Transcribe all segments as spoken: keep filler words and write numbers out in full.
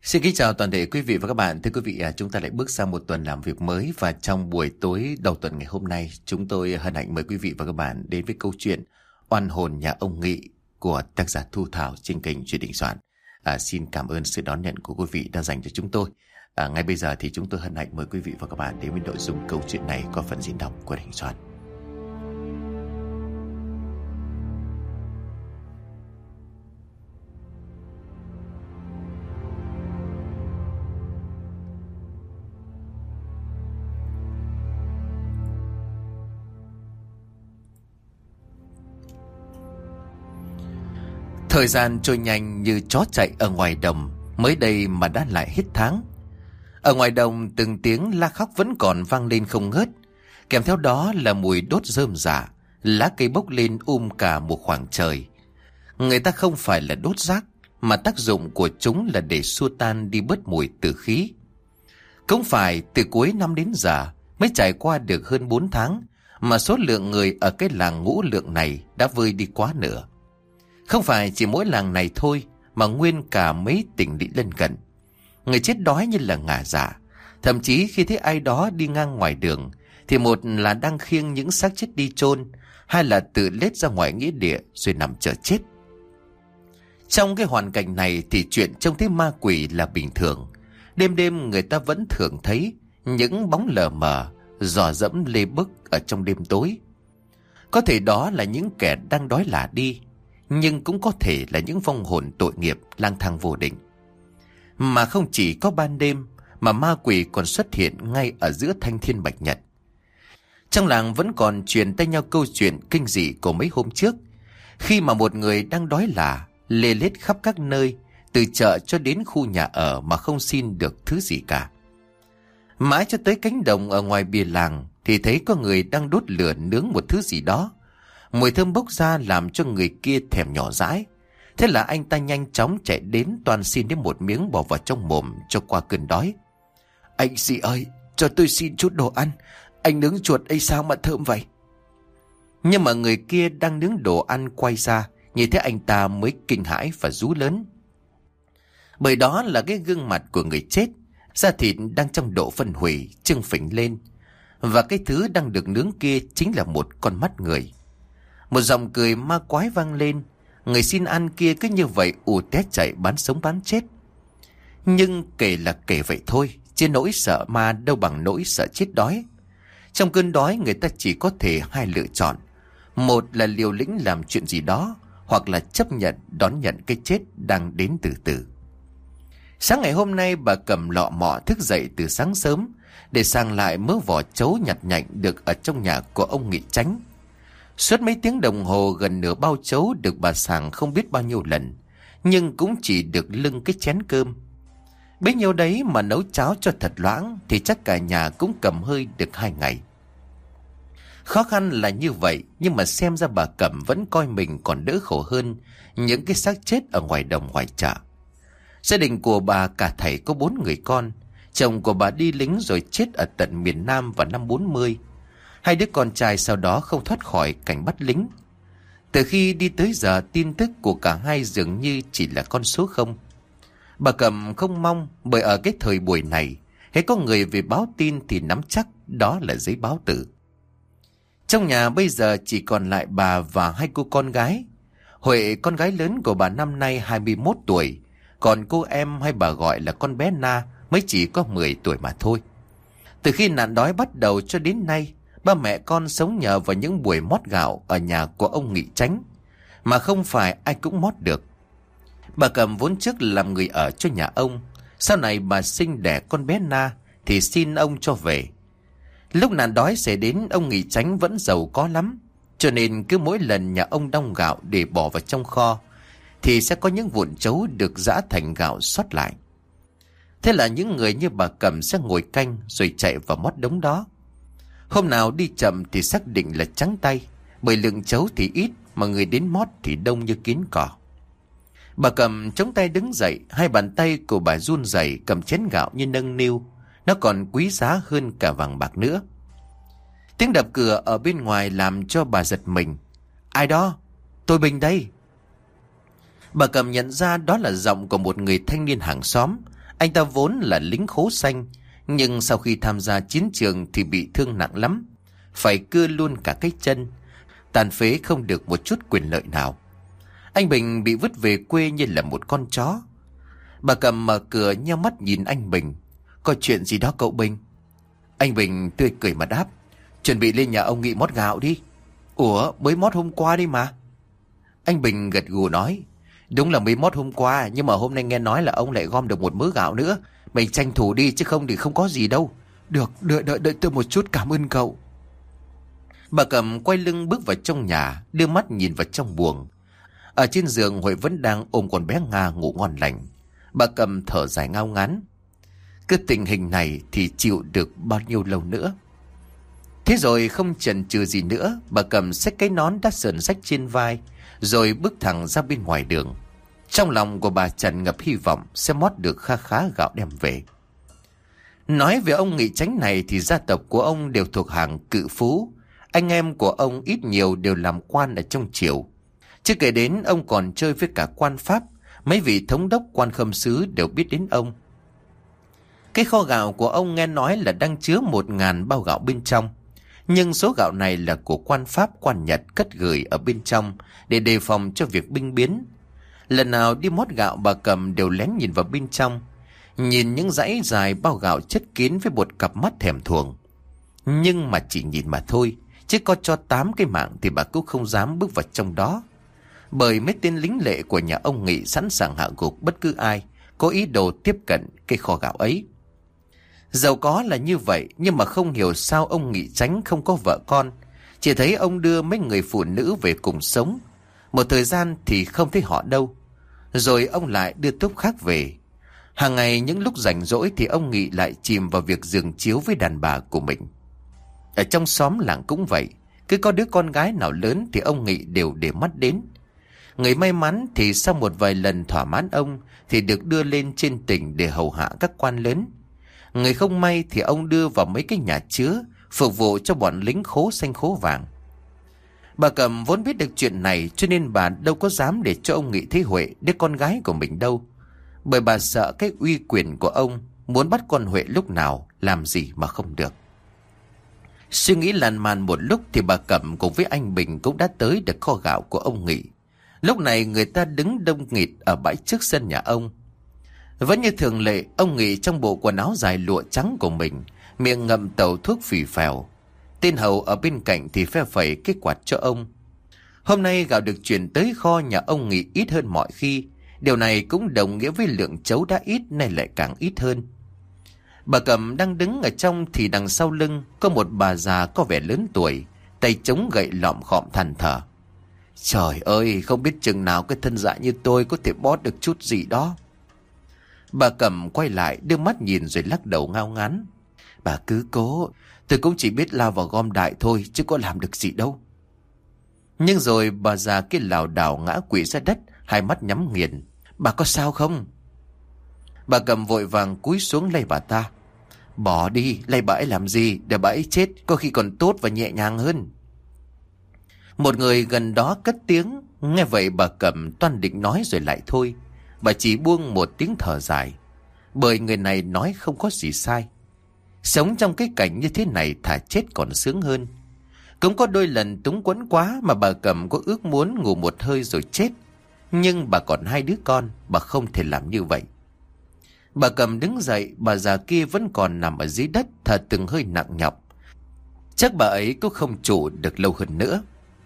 Xin kính chào toàn thể quý vị và các bạn. Thưa quý vị, chúng ta lại bước sang một tuần làm việc mới và trong buổi tối đầu tuần ngày hôm nay, chúng tôi hân hạnh mời quý vị và các bạn đến với câu chuyện Oan hồn nhà ông Nghị của tác giả Thu Thảo trên kênh Chuyện Đình Soạn. À, xin cảm ơn sự đón nhận của quý vị đã dành cho chúng tôi. À, ngay bây giờ thì chúng tôi hân hạnh mời quý vị và các bạn đến với nội dung câu chuyện này qua phần diễn đọc của Đình Soạn. Thời gian trôi nhanh như chó chạy ở ngoài đồng, mới đây mà đã lại hết tháng. Ở ngoài đồng từng tiếng la khóc vẫn còn vang lên không ngớt, kèm theo đó là mùi đốt rơm rạ, lá cây bốc lên um cả một khoảng trời. Người ta không phải là đốt rác, mà tác dụng của chúng là để xua tan đi bớt mùi tử khí. Cũng phải từ cuối năm đến giờ mới trải qua được hơn bốn tháng, mà số lượng người ở cái làng Ngũ Lượng này đã vơi đi quá nửa. Không phải chỉ mỗi làng này thôi, mà nguyên cả mấy tỉnh lỵ lân cận. Người chết đói như là ngả dạ. Thậm chí khi thấy ai đó đi ngang ngoài đường, thì một là đang khiêng những xác chết đi chôn, hai là tự lết ra ngoài nghĩa địa rồi nằm chờ chết. Trong cái hoàn cảnh này thì chuyện trông thấy ma quỷ là bình thường. Đêm đêm người ta vẫn thường thấy những bóng lờ mờ dò dẫm lê bức ở trong đêm tối. Có thể đó là những kẻ đang đói lả đi, nhưng cũng có thể là những vong hồn tội nghiệp lang thang vô định. Mà không chỉ có ban đêm, mà ma quỷ còn xuất hiện ngay ở giữa thanh thiên bạch nhật. Trong làng vẫn còn truyền tay nhau câu chuyện kinh dị của mấy hôm trước, khi mà một người đang đói lả lê lết khắp các nơi, từ chợ cho đến khu nhà ở mà không xin được thứ gì cả. Mãi cho tới cánh đồng ở ngoài bìa làng thì thấy có người đang đốt lửa nướng một thứ gì đó. Mùi thơm bốc ra làm cho người kia thèm nhỏ dãi. Thế là anh ta nhanh chóng chạy đến toàn xin đến một miếng bỏ vào trong mồm cho qua cơn đói. Anh dì ơi, cho tôi xin chút đồ ăn. Anh nướng chuột ấy sao mà thơm vậy? Nhưng mà người kia đang nướng đồ ăn quay ra, nhìn thấy anh ta mới kinh hãi và rú lớn. Bởi đó là cái gương mặt của người chết, da thịt đang trong độ phân hủy, trưng phình lên. Và cái thứ đang được nướng kia chính là một con mắt người. Một giọng cười ma quái vang lên. Người xin ăn kia cứ như vậy ù té chạy bán sống bán chết. Nhưng kể là kể vậy thôi, chứ nỗi sợ ma đâu bằng nỗi sợ chết đói. Trong cơn đói người ta chỉ có thể hai lựa chọn. Một là liều lĩnh làm chuyện gì đó, hoặc là chấp nhận đón nhận cái chết đang đến từ từ. Sáng ngày hôm nay bà Cầm lọ mọ thức dậy từ sáng sớm để sang lại mớ vỏ trấu nhặt nhạnh được ở trong nhà của ông Nghị Chánh. Suốt mấy tiếng đồng hồ, gần nửa bao trấu được bà sàng không biết bao nhiêu lần, nhưng cũng chỉ được lưng cái chén cơm. Bấy nhiêu đấy mà nấu cháo cho thật loãng thì chắc cả nhà cũng cầm hơi được hai ngày. Khó khăn là như vậy, nhưng mà xem ra bà Cẩm vẫn coi mình còn đỡ khổ hơn những cái xác chết ở ngoài đồng ngoài chợ. Gia đình của bà cả thảy có bốn người con. Chồng của bà đi lính rồi chết ở tận miền Nam vào năm bốn mươi. Hai đứa con trai sau đó không thoát khỏi cảnh bắt lính. Từ khi đi tới giờ, tin tức của cả hai dường như chỉ là con số không. Bà Cẩm không mong, bởi ở cái thời buổi này, hễ có người về báo tin thì nắm chắc đó là giấy báo tử. Trong nhà bây giờ chỉ còn lại bà và hai cô con gái. Huệ, con gái lớn của bà năm nay hai mươi mốt tuổi, còn cô em hay bà gọi là con bé Na mới chỉ có mười tuổi mà thôi. Từ khi nạn đói bắt đầu cho đến nay, ba mẹ con sống nhờ vào những buổi mót gạo ở nhà của ông Nghị Chánh, mà không phải ai cũng mót được. Bà Cầm vốn trước làm người ở cho nhà ông, sau này bà sinh đẻ con bé Na thì xin ông cho về. Lúc nạn đói xảy đến, ông Nghị Chánh vẫn giàu có lắm, cho nên cứ mỗi lần nhà ông đong gạo để bỏ vào trong kho thì sẽ có những vụn trấu được giã thành gạo sót lại. Thế là những người như bà Cầm sẽ ngồi canh rồi chạy vào mót đống đó. Hôm nào đi chậm thì xác định là trắng tay, bởi lượng trấu thì ít mà người đến mót thì đông như kiến cỏ. Bà Cầm chống tay đứng dậy, hai bàn tay của bà run rẩy cầm chén gạo như nâng niu, nó còn quý giá hơn cả vàng bạc nữa. Tiếng đập cửa ở bên ngoài làm cho bà giật mình. Ai đó? Tôi Bình đây. Bà Cầm nhận ra đó là giọng của một người thanh niên hàng xóm. Anh ta vốn là lính khố xanh, nhưng sau khi tham gia chiến trường thì bị thương nặng lắm, phải cưa luôn cả cái chân, tàn phế không được một chút quyền lợi nào. Anh Bình bị vứt về quê như là một con chó. Bà Cầm mở cửa nheo mắt nhìn anh Bình. Có chuyện gì đó cậu Bình? Anh Bình tươi cười mà đáp. Chuẩn bị lên nhà ông Nghị mót gạo đi. Ủa, mới mót hôm qua đi mà. Anh Bình gật gù nói. Đúng là mới mót hôm qua, nhưng mà hôm nay nghe nói là ông lại gom được một mớ gạo nữa. Mình tranh thủ đi chứ không thì không có gì đâu. Được, đợi đợi đợi tôi một chút, cảm ơn cậu. Bà Cầm quay lưng bước vào trong nhà, đưa mắt nhìn vào trong buồng. Ở trên giường Huệ vẫn đang ôm con bé Nga ngủ ngon lành. Bà Cầm thở dài ngao ngán. Cứ tình hình này thì chịu được bao nhiêu lâu nữa. Thế rồi không chần chừ gì nữa, bà Cầm xách cái nón đã sờn rách trên vai, rồi bước thẳng ra bên ngoài đường. Trong lòng của bà tràn ngập hy vọng sẽ mót được kha khá gạo đem về. Nói về ông Nghị Chánh này thì gia tộc của ông đều thuộc hàng cự phú. Anh em của ông ít nhiều đều làm quan ở trong triều. Chứ kể đến ông còn chơi với cả quan pháp. Mấy vị thống đốc quan khâm sứ đều biết đến ông. Cái kho gạo của ông nghe nói là đang chứa một ngàn bao gạo bên trong. Nhưng số gạo này là của quan pháp quan Nhật cất gửi ở bên trong để đề phòng cho việc binh biến. Lần nào đi mót gạo bà Cầm đều lén nhìn vào bên trong, nhìn những dãy dài bao gạo chất kín với một cặp mắt thèm thuồng. Nhưng mà chỉ nhìn mà thôi, chứ có cho tám cái mạng thì bà cũng không dám bước vào trong đó. Bởi mấy tên lính lệ của nhà ông Nghị sẵn sàng hạ gục bất cứ ai có ý đồ tiếp cận cái kho gạo ấy. Giàu có là như vậy, nhưng mà không hiểu sao ông Nghị Chánh không có vợ con. Chỉ thấy ông đưa mấy người phụ nữ về cùng sống. Một thời gian thì không thấy họ đâu. Rồi ông lại đưa tốp khác về. Hàng ngày những lúc rảnh rỗi thì ông Nghị lại chìm vào việc giường chiếu với đàn bà của mình. Ở trong xóm làng cũng vậy. Cứ có đứa con gái nào lớn thì ông Nghị đều để mắt đến. Người may mắn thì sau một vài lần thỏa mãn ông thì được đưa lên trên tỉnh để hầu hạ các quan lớn. Người không may thì ông đưa vào mấy cái nhà chứa phục vụ cho bọn lính khố xanh khố vàng. Bà Cầm vốn biết được chuyện này cho nên bà đâu có dám để cho ông Nghị thấy Huệ đứa con gái của mình đâu. Bởi bà sợ cái uy quyền của ông, muốn bắt con Huệ lúc nào làm gì mà không được. Suy nghĩ lan man một lúc thì bà Cầm cùng với anh Bình cũng đã tới được kho gạo của ông Nghị. Lúc này người ta đứng đông nghịt ở bãi trước sân nhà ông. Vẫn như thường lệ, ông Nghị trong bộ quần áo dài lụa trắng của mình, miệng ngậm tàu thuốc phì phèo. Tên hầu ở bên cạnh thì phe phẩy cái quạt cho ông. Hôm nay gạo được chuyển tới kho nhà ông Nghị ít hơn mọi khi. Điều này cũng đồng nghĩa với lượng chấu đã ít nay lại càng ít hơn. Bà Cầm đang đứng ở trong thì đằng sau lưng có một bà già có vẻ lớn tuổi, tay chống gậy lọm khọm than thở. Trời ơi, không biết chừng nào cái thân dạ như tôi có thể bót được chút gì đó. Bà Cầm quay lại đưa mắt nhìn rồi lắc đầu ngao ngán. Bà cứ cố, tôi cũng chỉ biết lao vào gom đại thôi chứ có làm được gì đâu. Nhưng rồi bà già kia lảo đảo ngã quỵ ra đất, hai mắt nhắm nghiền. Bà có sao không? Bà Cầm vội vàng cúi xuống lay bà ta. Bỏ đi, lay bà ấy làm gì, để bà ấy chết có khi còn tốt và nhẹ nhàng hơn. Một người gần đó cất tiếng. Nghe vậy bà Cầm toan định nói rồi lại thôi. Bà chỉ buông một tiếng thở dài. Bởi người này nói không có gì sai. Sống trong cái cảnh như thế này thà chết còn sướng hơn. Cũng có đôi lần túng quẫn quá mà bà Cầm có ước muốn ngủ một hơi rồi chết. Nhưng bà còn hai đứa con, bà không thể làm như vậy. Bà Cầm đứng dậy, bà già kia vẫn còn nằm ở dưới đất thở từng hơi nặng nhọc. Chắc bà ấy cũng không trụ được lâu hơn nữa.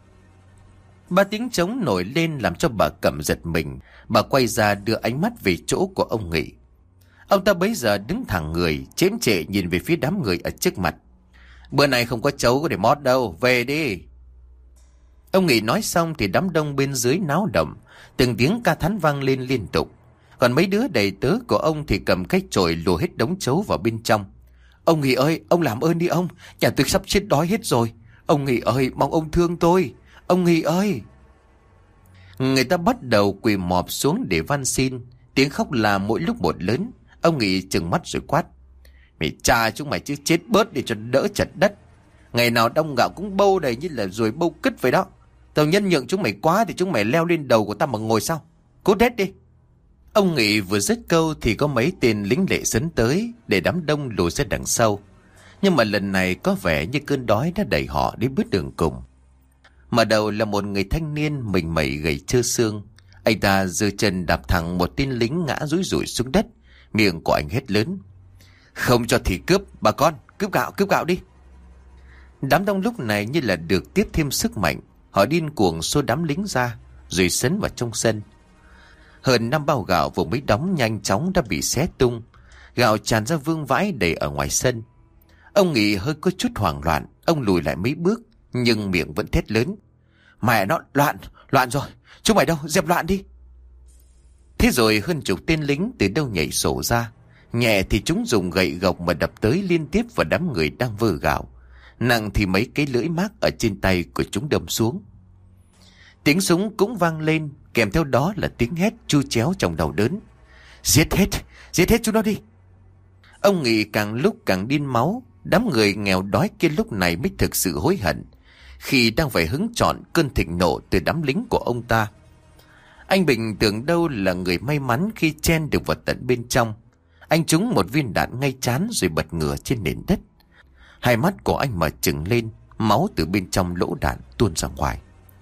Ba tiếng trống nổi lên làm cho bà Cầm giật mình. Bà quay ra đưa ánh mắt về chỗ của ông Nghị. Ông ta bấy giờ đứng thẳng người, chém trệ nhìn về phía đám người ở trước mặt. Bữa này không có chấu có để mót đâu, về đi. Ông Nghị nói xong thì đám đông bên dưới náo động, từng tiếng ca thán vang lên liên tục. Còn mấy đứa đầy tớ của ông thì cầm cái chổi lùa hết đống chấu vào bên trong. Ông Nghị ơi, ông làm ơn đi ông, nhà tôi sắp chết đói hết rồi. Ông Nghị ơi, mong ông thương tôi. Ông Nghị ơi. Người ta bắt đầu quỳ mọp xuống để van xin. Tiếng khóc là mỗi lúc một lớn. Ông Nghị trừng mắt rồi quát. Mày cha chúng mày chứ chết bớt để cho đỡ chật đất. Ngày nào đông gạo cũng bâu đầy như là ruồi bâu cứt vậy đó. Tao nhân nhượng chúng mày quá thì chúng mày leo lên đầu của tao mà ngồi sao. Cút hết đi. Ông Nghị vừa dứt câu thì có mấy tên lính lệ sấn tới để đám đông lùi ra đằng sau. Nhưng mà lần này có vẻ như cơn đói đã đẩy họ đến bước đường cùng. Mở đầu là một người thanh niên mình mẩy gầy trơ xương. Anh ta giơ chân đạp thẳng một tên lính ngã rúi rủi xuống đất. Miệng của anh hét lớn: "Không cho thì cướp, bà con, cướp gạo, cướp gạo đi." Đám đông lúc này như là được tiếp thêm sức mạnh. Họ điên cuồng xô đám lính ra rồi sấn vào trong sân. Hơn năm bao gạo vừa mới đóng nhanh chóng đã bị xé tung. Gạo tràn ra vương vãi đầy ở ngoài sân. Ông Nghị hơi có chút hoảng loạn. Ông lùi lại mấy bước nhưng miệng vẫn thét lớn: "Mẹ nó, loạn, loạn rồi, chúng mày đâu, dẹp loạn đi." Thế rồi hơn chục tên lính từ đâu nhảy sổ ra. Nhẹ thì chúng dùng gậy gộc mà đập tới liên tiếp vào đám người đang vơ gạo. Nặng thì mấy cái lưỡi mác ở trên tay của chúng đâm xuống. Tiếng súng cũng vang lên, kèm theo đó là tiếng hét chu chéo trong đầu đớn: "Giết hết, giết hết chúng nó đi." Ông Nghị càng lúc càng điên máu. Đám người nghèo đói kia lúc này mới thực sự hối hận khi đang phải hứng chọn cơn thịnh nộ từ đám lính của ông ta. Anh Bình tưởng đâu là người may mắn khi chen được vào tận bên trong. Anh trúng một viên đạn ngay trán rồi bật ngửa trên nền đất. Hai mắt của anh mở trừng lên, máu từ bên trong lỗ đạn tuôn ra ngoài.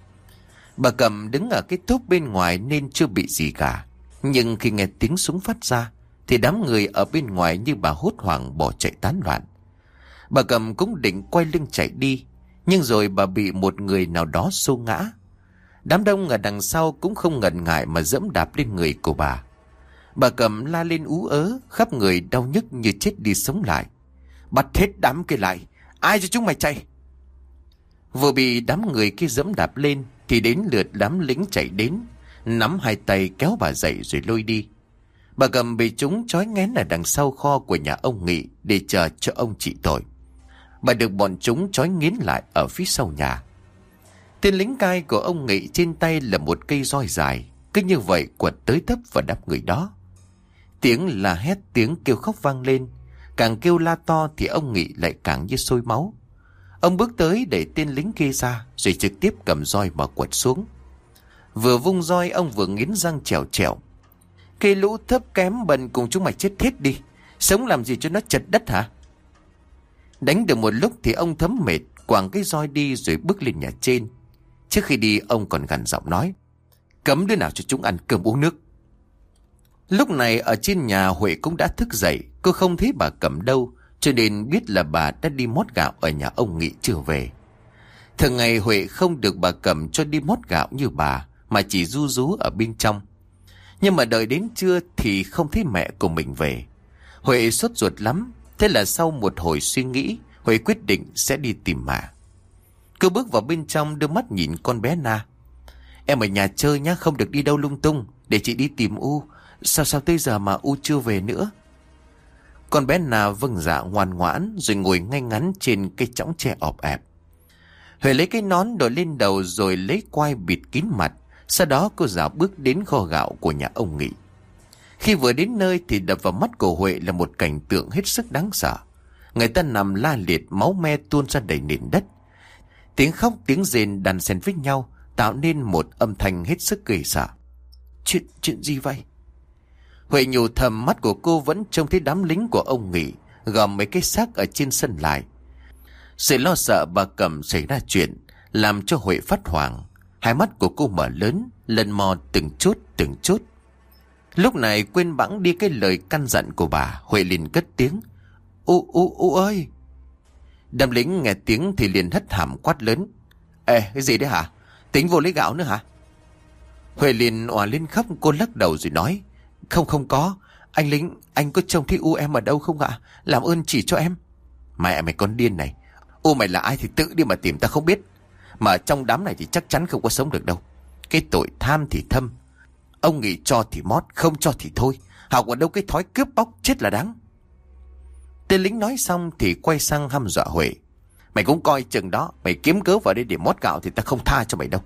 Bà Cẩm đứng ở cái túp bên ngoài nên chưa bị gì cả. Nhưng khi nghe tiếng súng phát ra thì đám người ở bên ngoài như bà hốt hoảng bỏ chạy tán loạn. Bà Cẩm cũng định quay lưng chạy đi, nhưng rồi bà bị một người nào đó xô ngã. Đám đông ở đằng sau cũng không ngần ngại mà giẫm đạp lên người của bà. Bà Cẩm la lên ú ớ, khắp người đau nhức như chết đi sống lại: "Bắt hết đám kia lại, ai cho chúng mày chạy?" Vừa bị đám người kia giẫm đạp lên thì đến lượt đám lính chạy đến, nắm hai tay kéo bà dậy rồi lôi đi. Bà Cẩm bị chúng trói nghén ở đằng sau kho của nhà ông Nghị để chờ cho ông trị tội. Bà được bọn chúng trói nghiến lại ở phía sau nhà. Tên lính cai của ông Nghị trên tay là một cây roi dài, cứ như vậy quật tới tấp vào đám người đó. Tiếng la hét, tiếng kêu khóc vang lên. Càng kêu la to thì ông Nghị lại càng như sôi máu. Ông bước tới để tên lính kia ra rồi trực tiếp cầm roi mà quật xuống. Vừa vung roi ông vừa nghiến răng trèo trèo: "Cái lũ thấp kém bần cùng chúng mày chết hết đi, sống làm gì cho nó chật đất hả?" Đánh được một lúc thì ông thấm mệt, quàng cái roi đi rồi bước lên nhà trên. Trước khi đi ông còn gằn giọng nói: "Cấm đứa nào cho chúng ăn cơm uống nước." Lúc này ở trên nhà Huệ cũng đã thức dậy. Cô không thấy bà Cẩm đâu, cho nên biết là bà đã đi mót gạo ở nhà ông Nghị chưa về. Thường ngày Huệ không được bà Cẩm cho đi mót gạo như bà, mà chỉ ru rú ở bên trong. Nhưng mà đợi đến trưa thì không thấy mẹ của mình về. Huệ sốt ruột lắm. Thế là sau một hồi suy nghĩ, Huệ quyết định sẽ đi tìm mẹ. Cô bước vào bên trong đưa mắt nhìn con bé Na: "Em ở nhà chơi nhá, không được đi đâu lung tung, để chị đi tìm U. Sao sao tới giờ mà U chưa về nữa?" Con bé Na vâng dạ ngoan ngoãn rồi ngồi ngay ngắn trên cây chõng tre ọp ẹp. Huệ lấy cái nón đội lên đầu rồi lấy quai bịt kín mặt. Sau đó cô dạo bước đến kho gạo của nhà ông Nghị. Khi vừa đến nơi thì đập vào mắt của Huệ là một cảnh tượng hết sức đáng sợ. Người ta nằm la liệt, máu me tuôn ra đầy nền đất. Tiếng khóc tiếng rên đan xen với nhau tạo nên một âm thanh hết sức ghê sợ. Chuyện, chuyện gì vậy? Huệ nhủ thầm, mắt của cô vẫn trông thấy đám lính của ông Nghị gom mấy cái xác ở trên sân lại. Sự lo sợ bà Cẩm xảy ra chuyện làm cho Huệ phát hoảng. Hai mắt của cô mở lớn, lần mò từng chút từng chút. Lúc này quên bẵng đi cái lời căn dặn của bà, Huệ liền cất tiếng: "U u u ơi!" Đám lính nghe tiếng thì liền hất hàm quát lớn: "Ê, cái gì đấy hả? Tính vô lấy gạo nữa hả?" Huệ liền òa lên khóc. Cô lắc đầu rồi nói: Không không có. Anh lính, anh có trông thấy U em ở đâu không ạ? Làm ơn chỉ cho em." "Mẹ mày con điên này. U mày là ai thì tự đi mà tìm, ta không biết. Mà ở trong đám này thì chắc chắn không có sống được đâu. Cái tội tham thì thâm. Ông Nghị cho thì mót, không cho thì thôi. Học ở đâu cái thói cướp bóc, chết là đáng." Tên lính nói xong thì quay sang hăm dọa Huệ: "Mày cũng coi chừng đó. Mày kiếm cớ vào đây để mót gạo thì ta không tha cho mày đâu."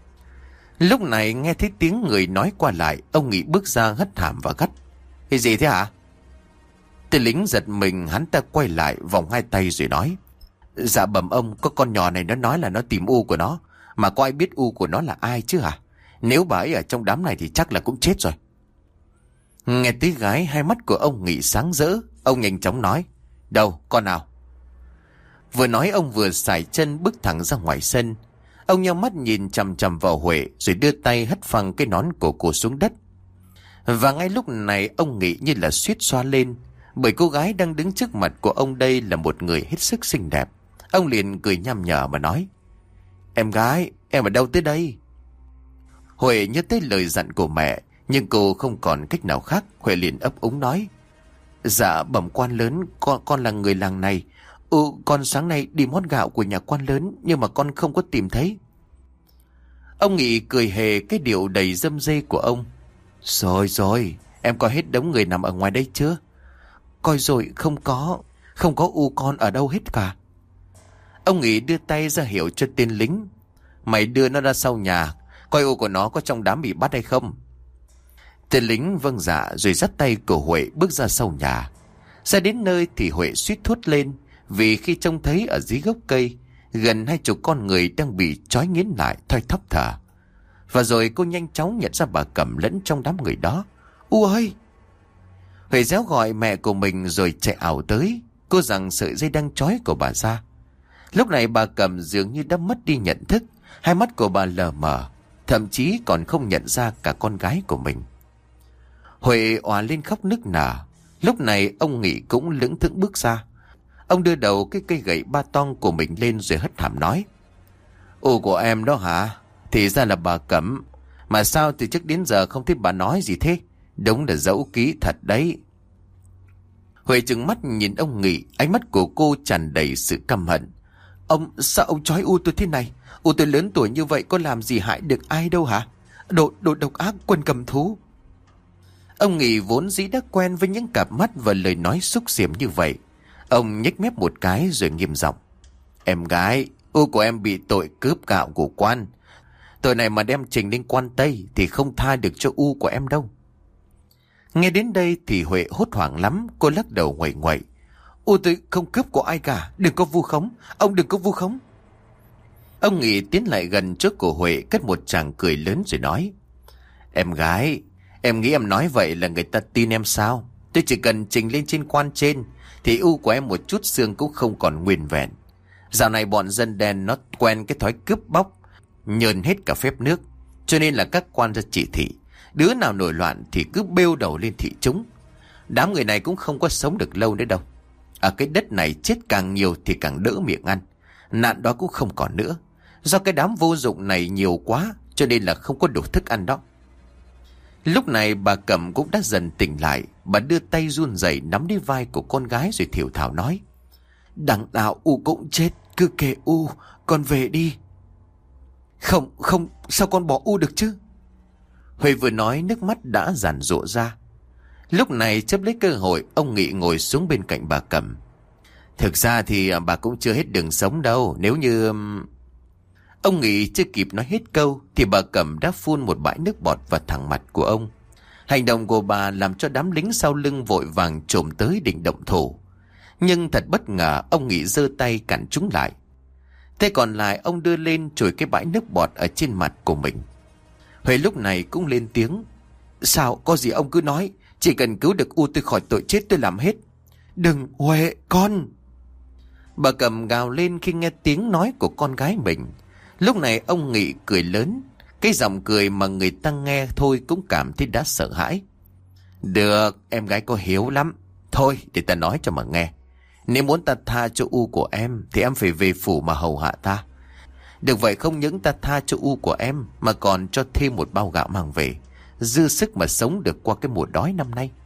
Lúc này nghe thấy tiếng người nói qua lại, ông Nghị bước ra hất hàm và gắt: "Cái gì thế hả?" Tên lính giật mình, hắn ta quay lại vòng hai tay rồi nói: "Dạ bẩm ông, có con nhỏ này nó nói là nó tìm U của nó. Mà có ai biết U của nó là ai chứ hả? Nếu bà ấy ở trong đám này thì chắc là cũng chết rồi." Nghe tí gái, hai mắt của ông Nghị sáng rỡ. Ông nhanh chóng nói: Đâu, con nào? Vừa nói ông vừa sải chân bước thẳng ra ngoài sân. Ông nheo mắt nhìn chằm chằm vào Huệ, rồi đưa tay hất phăng cái nón của cô xuống đất. Và ngay lúc này ông Nghị như là suýt xoa lên, bởi cô gái đang đứng trước mặt của ông đây là một người hết sức xinh đẹp. Ông liền cười nham nhở mà nói: Em gái, em ở đâu tới đây? Huệ nhớ tới lời dặn của mẹ, nhưng cô không còn cách nào khác. Huệ liền ấp úng nói: Dạ bẩm quan lớn, con con là người làng này. Ừ, con sáng nay đi mót gạo của nhà quan lớn, nhưng mà con không có tìm thấy. Ông Nghị cười hề cái điệu đầy dâm dê của ông. Rồi rồi, em coi hết đống người nằm ở ngoài đây chưa? Coi rồi, không có, không có u con ở đâu hết cả. Ông Nghị đưa tay ra hiệu cho tên lính: Mày đưa nó ra sau nhà, coi u của nó có trong đám bị bắt hay không. Tên lính vâng dạ rồi dắt tay của Huệ bước ra sau nhà. Ra đến nơi thì Huệ suýt thốt lên, vì khi trông thấy ở dưới gốc cây gần hai chục con người đang bị trói nghiến lại thoi thóp thở. Và rồi cô nhanh chóng nhận ra bà Cẩm lẫn trong đám người đó. U ơi! Huệ réo gọi mẹ của mình rồi chạy ảo tới. Cô rằng sợi dây đang trói của bà ra. Lúc này bà Cẩm dường như đã mất đi nhận thức. Hai mắt của bà lờ mờ, thậm chí còn không nhận ra cả con gái của mình. Huệ òa lên khóc nức nở. Lúc này ông Nghị cũng lững thững bước ra. Ông đưa đầu cái cây gậy ba tong của mình lên rồi hất hàm nói: U của em đó hả? Thì ra là bà Cẩm. Mà sao từ trước đến giờ không thấy bà nói gì thế? Đúng là dẫu ký thật đấy. Huệ trừng mắt nhìn ông Nghị, ánh mắt của cô tràn đầy sự căm hận. Ông, sao ông trói U tôi thế này? U tôi lớn tuổi như vậy có làm gì hại được ai đâu hả? Đồ, đồ độc ác quân cầm thú. Ông Nghị vốn dĩ đã quen với những cặp mắt và lời nói xúc xỉm như vậy. Ông nhếch mép một cái rồi nghiêm giọng: Em gái, U của em bị tội cướp gạo của quan. Tội này mà đem trình lên quan Tây thì không tha được cho U của em đâu. Nghe đến đây thì Huệ hốt hoảng lắm. Cô lắc đầu nguậy nguậy: U tôi không cướp của ai cả, đừng có vu khống. Ông đừng có vu khống. Ông Nghị tiến lại gần trước của Huệ, cất một tràng cười lớn rồi nói: Em gái, em nghĩ em nói vậy là người ta tin em sao? Tôi chỉ cần trình lên trên quan trên thì U của em một chút xương cũng không còn nguyên vẹn. Dạo này bọn dân đen nó quen cái thói cướp bóc, nhờn hết cả phép nước. Cho nên là các quan ra chỉ thị, đứa nào nổi loạn thì cứ bêu đầu lên thị chúng. Đám người này cũng không có sống được lâu nữa đâu. Ở cái đất này chết càng nhiều thì càng đỡ miệng ăn. Nạn đó cũng không còn nữa. Do cái đám vô dụng này nhiều quá cho nên là không có đủ thức ăn đó. Lúc này bà Cẩm cũng đã dần tỉnh lại. Bà đưa tay run rẩy nắm lấy vai của con gái rồi thều thào nói: Đằng nào U cũng chết, cứ kệ U, con về đi. Không, không, sao con bỏ U được chứ? Huệ vừa nói nước mắt đã giàn rụa ra. Lúc này chấp lấy cơ hội, ông Nghị ngồi xuống bên cạnh bà Cẩm. Thực ra thì bà cũng chưa hết đường sống đâu. Nếu như... Ông Nghị chưa kịp nói hết câu thì bà Cẩm đã phun một bãi nước bọt vào thẳng mặt của ông. Hành động của bà làm cho đám lính sau lưng vội vàng trồm tới định động thủ. Nhưng thật bất ngờ, ông Nghị giơ tay cản chúng lại. Tay còn lại ông đưa lên chùi cái bãi nước bọt ở trên mặt của mình. Huệ lúc này cũng lên tiếng: Sao, có gì ông cứ nói. Chỉ cần cứu được U tôi khỏi tội chết tôi làm hết. Đừng, Huệ, con. Bà Cẩm gào lên khi nghe tiếng nói của con gái mình. Lúc này ông Nghị cười lớn. Cái giọng cười mà người ta nghe thôi cũng cảm thấy đã sợ hãi. Được, em gái có hiếu lắm. Thôi, để ta nói cho mà nghe. Nếu muốn ta tha cho U của em thì em phải về phủ mà hầu hạ ta. Được vậy không những ta tha cho U của em mà còn cho thêm một bao gạo mang về, dư sức mà sống được qua cái mùa đói năm nay.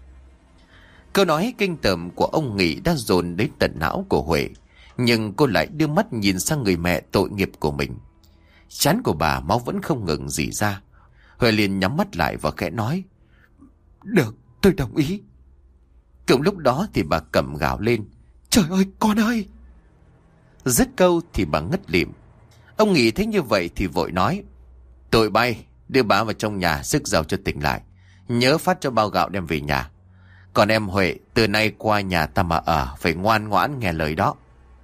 Câu nói kinh tởm của ông Nghị đã dồn đến tận não của Huệ. Nhưng cô lại đưa mắt nhìn sang người mẹ tội nghiệp của mình. Trán của bà máu vẫn không ngừng rỉ ra. Huệ liền nhắm mắt lại và khẽ nói: Được, tôi đồng ý. Cùng lúc đó thì bà Cẩm gào lên: Trời ơi, con ơi! Dứt câu thì bà ngất lịm. Ông Nghị thấy như vậy thì vội nói: Tụi bay, đưa bà vào trong nhà sức giàu cho tỉnh lại. Nhớ phát cho bao gạo đem về nhà. Còn em Huệ, từ nay qua nhà ta mà ở, phải ngoan ngoãn nghe lời đó.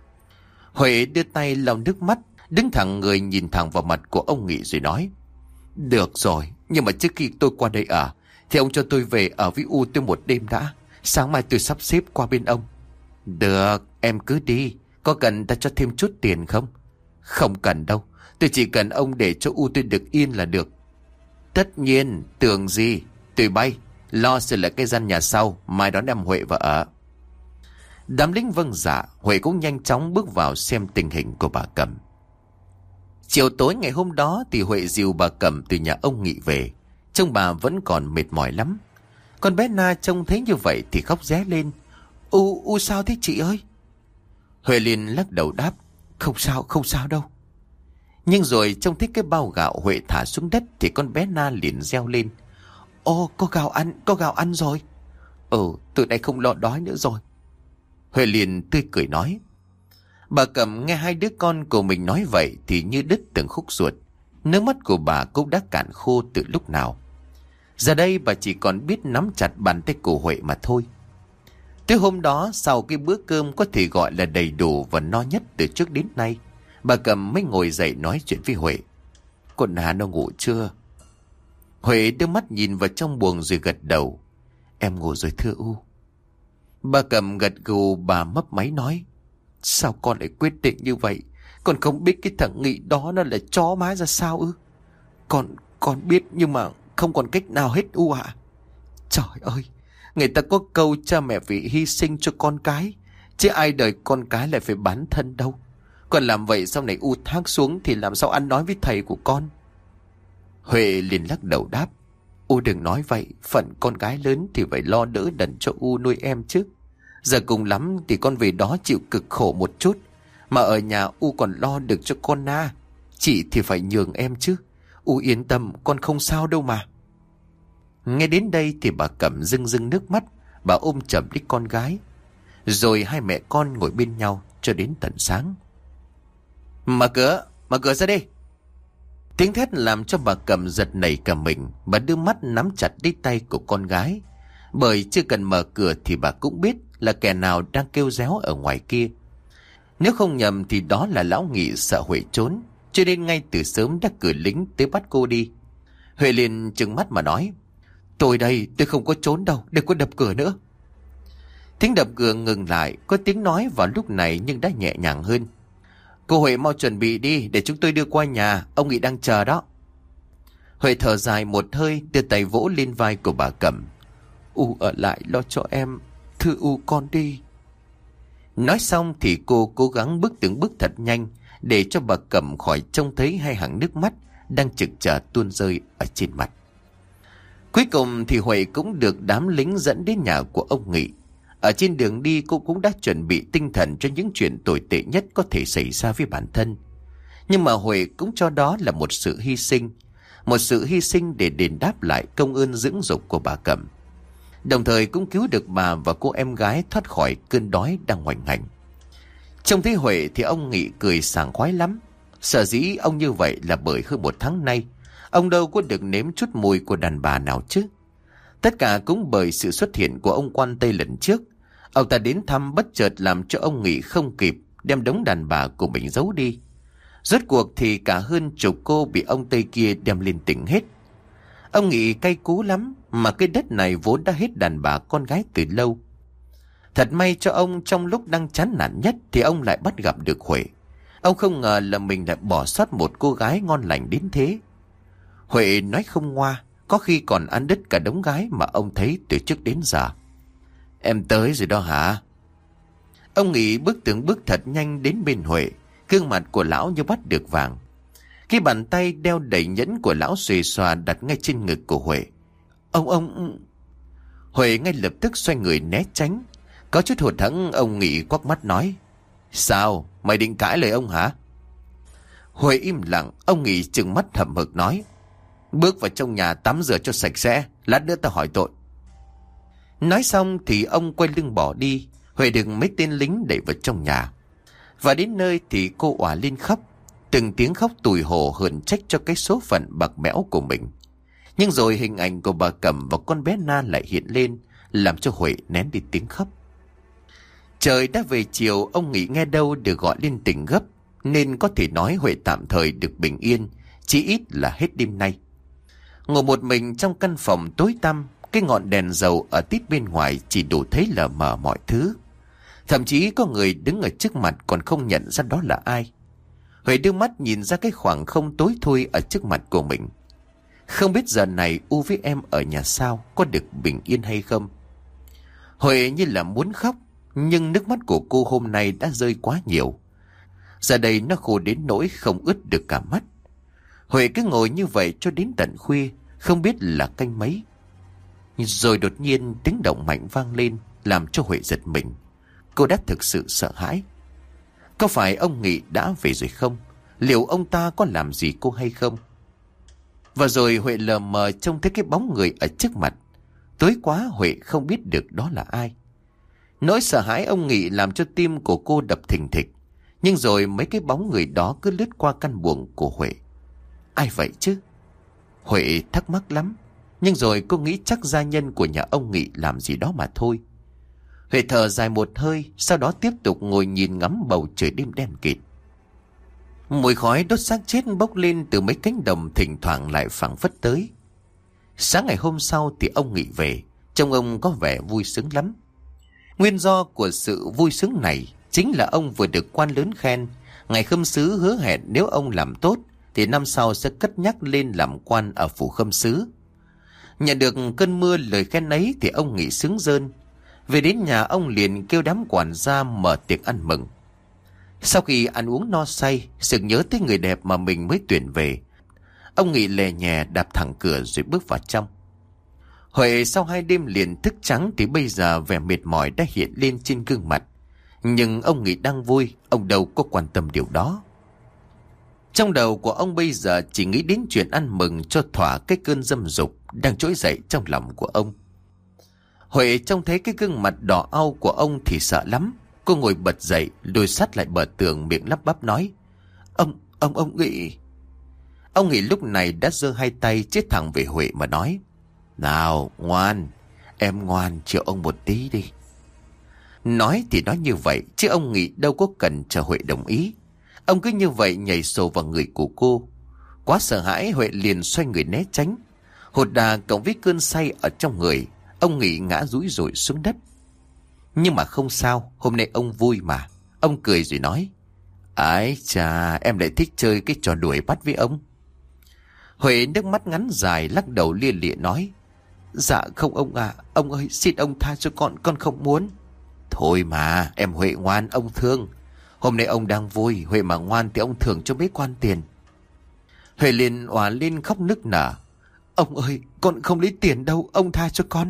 Huệ đưa tay lau nước mắt, đứng thẳng người nhìn thẳng vào mặt của ông Nghị rồi nói: Được rồi, nhưng mà trước khi tôi qua đây ở thì ông cho tôi về ở với U tôi một đêm đã. Sáng mai tôi sắp xếp qua bên ông. Được, em cứ đi. Có cần ta cho thêm chút tiền không? Không cần đâu. Tôi chỉ cần ông để cho U tôi được yên là được. Tất nhiên, tưởng gì. Tôi bay. Lo xử lại cái gian nhà sau, mai đón em Huệ vào ở. Đám lính vâng dạ. Huệ cũng nhanh chóng bước vào xem tình hình của bà Cẩm. Chiều tối ngày hôm đó thì Huệ dìu bà Cẩm từ nhà ông Nghị về. Trông bà vẫn còn mệt mỏi lắm. Con bé Na trông thấy như vậy thì khóc ré lên. U, U sao thế chị ơi? Huệ liền lắc đầu đáp. Không sao, không sao đâu. Nhưng rồi trông thấy cái bao gạo Huệ thả xuống đất thì con bé Na liền reo lên. Ô, có gạo ăn, có gạo ăn rồi. Ừ, từ nay không lo đói nữa rồi. Huệ liền tươi cười nói. Bà Cẩm nghe hai đứa con của mình nói vậy thì như đứt từng khúc ruột. Nước mắt của bà cũng đã cạn khô từ lúc nào. Giờ đây bà chỉ còn biết nắm chặt bàn tay của Huệ mà thôi. Tới hôm đó, sau cái bữa cơm có thể gọi là đầy đủ và no nhất từ trước đến nay, bà Cẩm mới ngồi dậy nói chuyện với Huệ. Con Na nó ngủ chưa? Huệ đưa mắt nhìn vào trong buồng rồi gật đầu. Em ngủ rồi thưa U. Bà Cẩm gật gù, bà mấp máy nói. Sao con lại quyết định như vậy? Con không biết cái thằng Nghị đó nó là chó má ra sao ư? Con, con biết nhưng mà không còn cách nào hết U ạ. Trời ơi, người ta có câu cha mẹ vì hy sinh cho con cái, chứ ai đời con cái lại phải bán thân đâu. Con làm vậy sau này U thác xuống thì làm sao ăn nói với thầy của con? Huệ liền lắc đầu đáp. U đừng nói vậy, phận con gái lớn thì phải lo đỡ đần cho U nuôi em chứ. Giờ cùng lắm thì con về đó chịu cực khổ một chút, mà ở nhà U còn lo được cho con Na. Chị thì phải nhường em chứ. U yên tâm, con không sao đâu mà. Nghe đến đây thì bà Cẩm rưng rưng nước mắt. Bà ôm chầm lấy con gái. Rồi hai mẹ con ngồi bên nhau cho đến tận sáng. Mở cửa, mở cửa ra đây. Tiếng thét làm cho bà Cẩm giật nảy cả mình. Bà đưa mắt nắm chặt lấy tay của con gái. Bởi chưa cần mở cửa thì bà cũng biết là kẻ nào đang kêu réo ở ngoài kia. Nếu không nhầm thì đó là lão Nghị sợ Huệ trốn, cho nên ngay từ sớm đã cử lính tới bắt cô đi. Huệ liền trừng mắt mà nói. Tôi đây, tôi không có trốn đâu, đừng có đập cửa nữa. Tiếng đập cửa ngừng lại, có tiếng nói vào lúc này nhưng đã nhẹ nhàng hơn. Cô Huệ mau chuẩn bị đi để chúng tôi đưa qua nhà, ông Nghị đang chờ đó. Huệ thở dài một hơi, đưa tay vỗ lên vai của bà Cẩm. U ở lại lo cho em, thưa U con đi. Nói xong thì cô cố gắng bước từng bước thật nhanh để cho bà Cẩm khỏi trông thấy hai hàng nước mắt đang chực chờ tuôn rơi ở trên mặt. Cuối cùng thì Huệ cũng được đám lính dẫn đến nhà của ông Nghị. Ở trên đường đi cô cũng đã chuẩn bị tinh thần cho những chuyện tồi tệ nhất có thể xảy ra với bản thân. Nhưng mà Huệ cũng cho đó là một sự hy sinh. Một sự hy sinh để đền đáp lại công ơn dưỡng dục của bà Cẩm. Đồng thời cũng cứu được bà và cô em gái thoát khỏi cơn đói đang hoành hành. Trông thấy Huệ thì ông Nghị cười sảng khoái lắm. Sở dĩ ông như vậy là bởi hơn một tháng nay ông đâu có được nếm chút mùi của đàn bà nào chứ. Tất cả cũng bởi sự xuất hiện của ông quan Tây lần trước. Ông ta đến thăm bất chợt làm cho ông Nghị không kịp đem đống đàn bà của mình giấu đi. Rốt cuộc thì cả hơn chục cô bị ông Tây kia đem lên tỉnh hết. Ông Nghị cay cú lắm, mà cái đất này vốn đã hết đàn bà con gái từ lâu. Thật may cho ông, trong lúc đang chán nản nhất thì ông lại bắt gặp được Huệ. Ông không ngờ là mình lại bỏ sót một cô gái ngon lành đến thế. Huệ nói không ngoa, có khi còn ăn đứt cả đống gái mà ông thấy từ trước đến giờ. Em tới rồi đó hả? Ông Nghị bước từng bước thật nhanh đến bên Huệ. Gương mặt của lão như bắt được vàng. Cái bàn tay đeo đầy nhẫn của lão xuề xòa đặt ngay trên ngực của Huệ. Ông ông... Huệ ngay lập tức xoay người né tránh. Có chút hụt hẫng, ông Nghị quắc mắt nói. Sao? Mày định cãi lời ông hả? Huệ im lặng. Ông Nghị trừng mắt hậm hực nói. Bước vào trong nhà tắm rửa cho sạch sẽ, lát nữa tao hỏi tội. Nói xong thì ông quay lưng bỏ đi. Huệ được mấy tên lính đẩy vào trong nhà. Và đến nơi thì cô òa lên khóc. Từng tiếng khóc tủi hổ hờn trách cho cái số phận bạc bẽo của mình. Nhưng rồi hình ảnh của bà Cẩm và con bé Na lại hiện lên, làm cho Huệ nén đi tiếng khóc. Trời đã về chiều, ông Nghị nghe đâu được gọi lên tỉnh gấp, nên có thể nói Huệ tạm thời được bình yên, chỉ ít là hết đêm nay. Ngồi một mình trong căn phòng tối tăm, Cái ngọn đèn dầu ở tít bên ngoài chỉ đủ thấy lờ mờ mọi thứ. Thậm chí có người đứng ở trước mặt còn không nhận ra đó là ai. Huệ đưa mắt nhìn ra cái khoảng không tối thui ở trước mặt của mình. Không biết giờ này U với em ở nhà sao, có được bình yên hay không. Huệ như là muốn khóc, nhưng nước mắt của cô hôm nay đã rơi quá nhiều. Giờ đây nó khô đến nỗi không ướt được cả mắt. Huệ cứ ngồi như vậy cho đến tận khuya, không biết là canh mấy. Rồi đột nhiên tiếng động mạnh vang lên, làm cho Huệ giật mình. Cô đã thực sự sợ hãi. Có phải ông Nghị đã về rồi không? Liệu ông ta có làm gì cô hay không? Và rồi Huệ lờ mờ trông thấy cái bóng người ở trước mặt. Tối quá Huệ không biết được đó là ai. Nỗi sợ hãi ông Nghị làm cho tim của cô đập thình thịch. Nhưng rồi mấy cái bóng người đó cứ lướt qua căn buồng của Huệ. Ai vậy chứ? Huệ thắc mắc lắm. Nhưng rồi cô nghĩ chắc gia nhân của nhà ông Nghị làm gì đó mà thôi. Huệ thở dài một hơi, sau đó tiếp tục ngồi nhìn ngắm bầu trời đêm đen kịt. Mùi khói đốt xác chết bốc lên từ mấy cánh đồng thỉnh thoảng lại phảng phất tới. Sáng ngày hôm sau thì ông Nghị về, trông ông có vẻ vui sướng lắm. Nguyên do của sự vui sướng này chính là ông vừa được quan lớn khen. Ngài khâm sứ hứa hẹn nếu ông làm tốt thì năm sau sẽ cất nhắc lên làm quan ở phủ khâm sứ. Nhận được cơn mưa lời khen ấy thì ông Nghị sướng rơn. Về đến nhà ông liền kêu đám quản gia mở tiệc ăn mừng. Sau khi ăn uống no say, sực nhớ tới người đẹp mà mình mới tuyển về, ông Nghị lè nhẹ đạp thẳng cửa rồi bước vào trong. Huệ sau hai đêm liền thức trắng thì bây giờ vẻ mệt mỏi đã hiện lên trên gương mặt. Nhưng ông Nghị đang vui, ông đâu có quan tâm điều đó. Trong đầu của ông bây giờ chỉ nghĩ đến chuyện ăn mừng cho thỏa cái cơn dâm dục đang trỗi dậy trong lòng của ông. Huệ trông thấy cái gương mặt đỏ au của ông thì sợ lắm. Cô ngồi bật dậy, lùi sát lại bờ tường, miệng lắp bắp nói: Ông, ông, ông Nghị. Ông Nghị lúc này đã giơ hai tay chết thẳng về Huệ mà nói: Nào, ngoan, em ngoan, chịu ông một tí đi. Nói thì nói như vậy, chứ ông Nghị đâu có cần chờ Huệ đồng ý. Ông cứ như vậy nhảy sổ vào người của cô. Quá sợ hãi, Huệ liền xoay người né tránh. Hột đà cộng với cơn say ở trong người, ông Nghị ngã rúi rủi xuống đất. Nhưng mà không sao, hôm nay ông vui mà. Ông cười rồi nói: Ái chà, em lại thích chơi cái trò đuổi bắt với ông. Huệ nước mắt ngắn dài lắc đầu lia lịa nói: Dạ không ông ạ, à, ông ơi xin ông tha cho con, con không muốn. Thôi mà, em Huệ ngoan, ông thương. Hôm nay ông đang vui, Huệ mà ngoan thì ông thưởng cho mấy quan tiền. Huệ liền òa lên khóc nức nở: Ông ơi, con không lấy tiền đâu, ông tha cho con.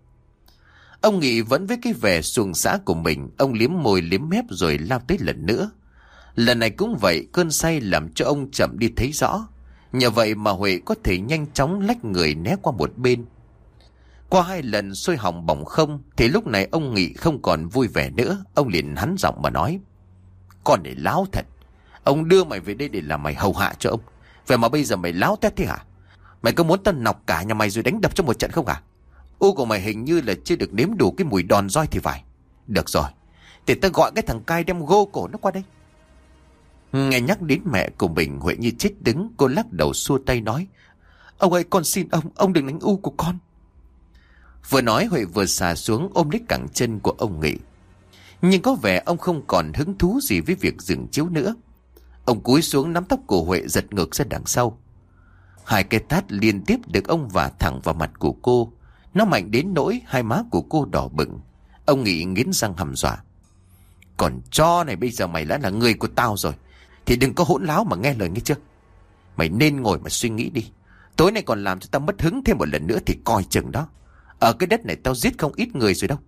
Ông Nghị vẫn với cái vẻ xuồng xã của mình, ông liếm môi liếm mép rồi lao tới lần nữa. Lần này cũng vậy, cơn say làm cho ông chậm đi thấy rõ. Nhờ vậy mà Huệ có thể nhanh chóng lách người né qua một bên. Qua hai lần sôi hỏng bỏng không thì lúc này ông Nghị không còn vui vẻ nữa. Ông liền hắn giọng mà nói: Con này láo thật. Ông đưa mày về đây để làm mày hầu hạ cho ông, vậy mà bây giờ mày láo tét thế hả? Mày có muốn tao nọc cả nhà mày rồi đánh đập cho một trận không hả? U của mày hình như là chưa được nếm đủ cái mùi đòn roi thì phải. Được rồi, để tao gọi cái thằng cai đem gô cổ nó qua đây. Nghe nhắc đến mẹ của mình, Huệ như chết đứng. Cô lắc đầu xua tay nói: Ông ơi, con xin ông, ông đừng đánh U của con. Vừa nói Huệ vừa xà xuống ôm lấy cẳng chân của ông Nghị. Nhưng có vẻ ông không còn hứng thú gì với việc dừng chiếu nữa. Ông cúi xuống nắm tóc của Huệ giật ngược ra đằng sau. Hai cái tát liên tiếp được ông vả thẳng vào mặt của cô. Nó mạnh đến nỗi hai má của cô đỏ bừng. Ông Nghị nghiến răng hăm dọa: Còn chó này, bây giờ mày đã là người của tao rồi thì đừng có hỗn láo mà nghe lời nghe chưa. Mày nên ngồi mà suy nghĩ đi. Tối nay còn làm cho tao mất hứng thêm một lần nữa thì coi chừng đó. Ở cái đất này tao giết không ít người rồi đâu.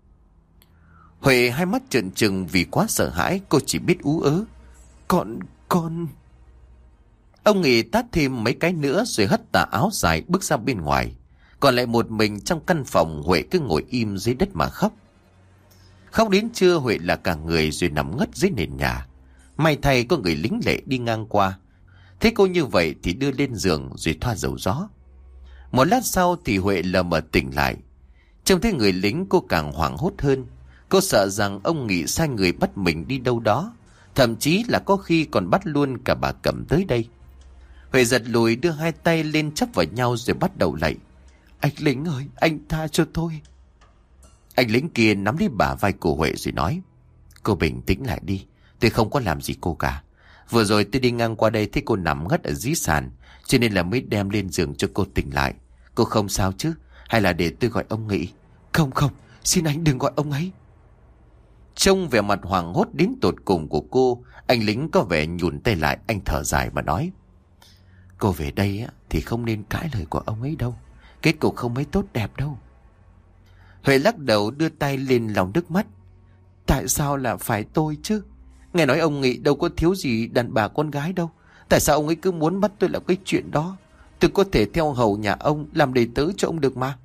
Huệ hai mắt trợn trừng vì quá sợ hãi. Cô chỉ biết ú ớ: Con, con... Ông Nghị tát thêm mấy cái nữa rồi hất tà áo dài bước ra bên ngoài. Còn lại một mình trong căn phòng, Huệ cứ ngồi im dưới đất mà khóc. Khóc đến trưa Huệ là cả người rồi nằm ngất dưới nền nhà. May thay có người lính lệ đi ngang qua. Thấy cô như vậy thì đưa lên giường rồi thoa dầu gió. Một lát sau thì Huệ lờ mờ tỉnh lại. Trông thấy người lính cô càng hoảng hốt hơn. Cô sợ rằng ông Nghị sai người bắt mình đi đâu đó. Thậm chí là có khi còn bắt luôn cả bà Cẩm tới đây. Huệ giật lùi đưa hai tay lên chắp vào nhau rồi bắt đầu lạy: Anh lính ơi, anh tha cho tôi. Anh lính kia nắm lấy bả vai của Huệ rồi nói: Cô bình tĩnh lại đi, tôi không có làm gì cô cả. Vừa rồi tôi đi ngang qua đây thấy cô nằm ngất ở dưới sàn, cho nên là mới đem lên giường cho cô tỉnh lại. Cô không sao chứ? Hay là để tôi gọi ông Nghị? Không không, xin anh đừng gọi ông ấy. Trông vẻ mặt hoảng hốt đến tột cùng của cô, anh lính có vẻ nhùn tay lại. Anh thở dài mà nói: Cô về đây á, thì không nên cãi lời của ông ấy đâu. Kết cục không mấy tốt đẹp đâu. Huệ lắc đầu đưa tay lên lau nước mắt. Tại sao là phải tôi chứ? Nghe nói ông Nghị đâu có thiếu gì đàn bà con gái đâu. Tại sao ông ấy cứ muốn bắt tôi làm cái chuyện đó? Tôi có thể theo hầu nhà ông, làm đầy tớ cho ông được mà.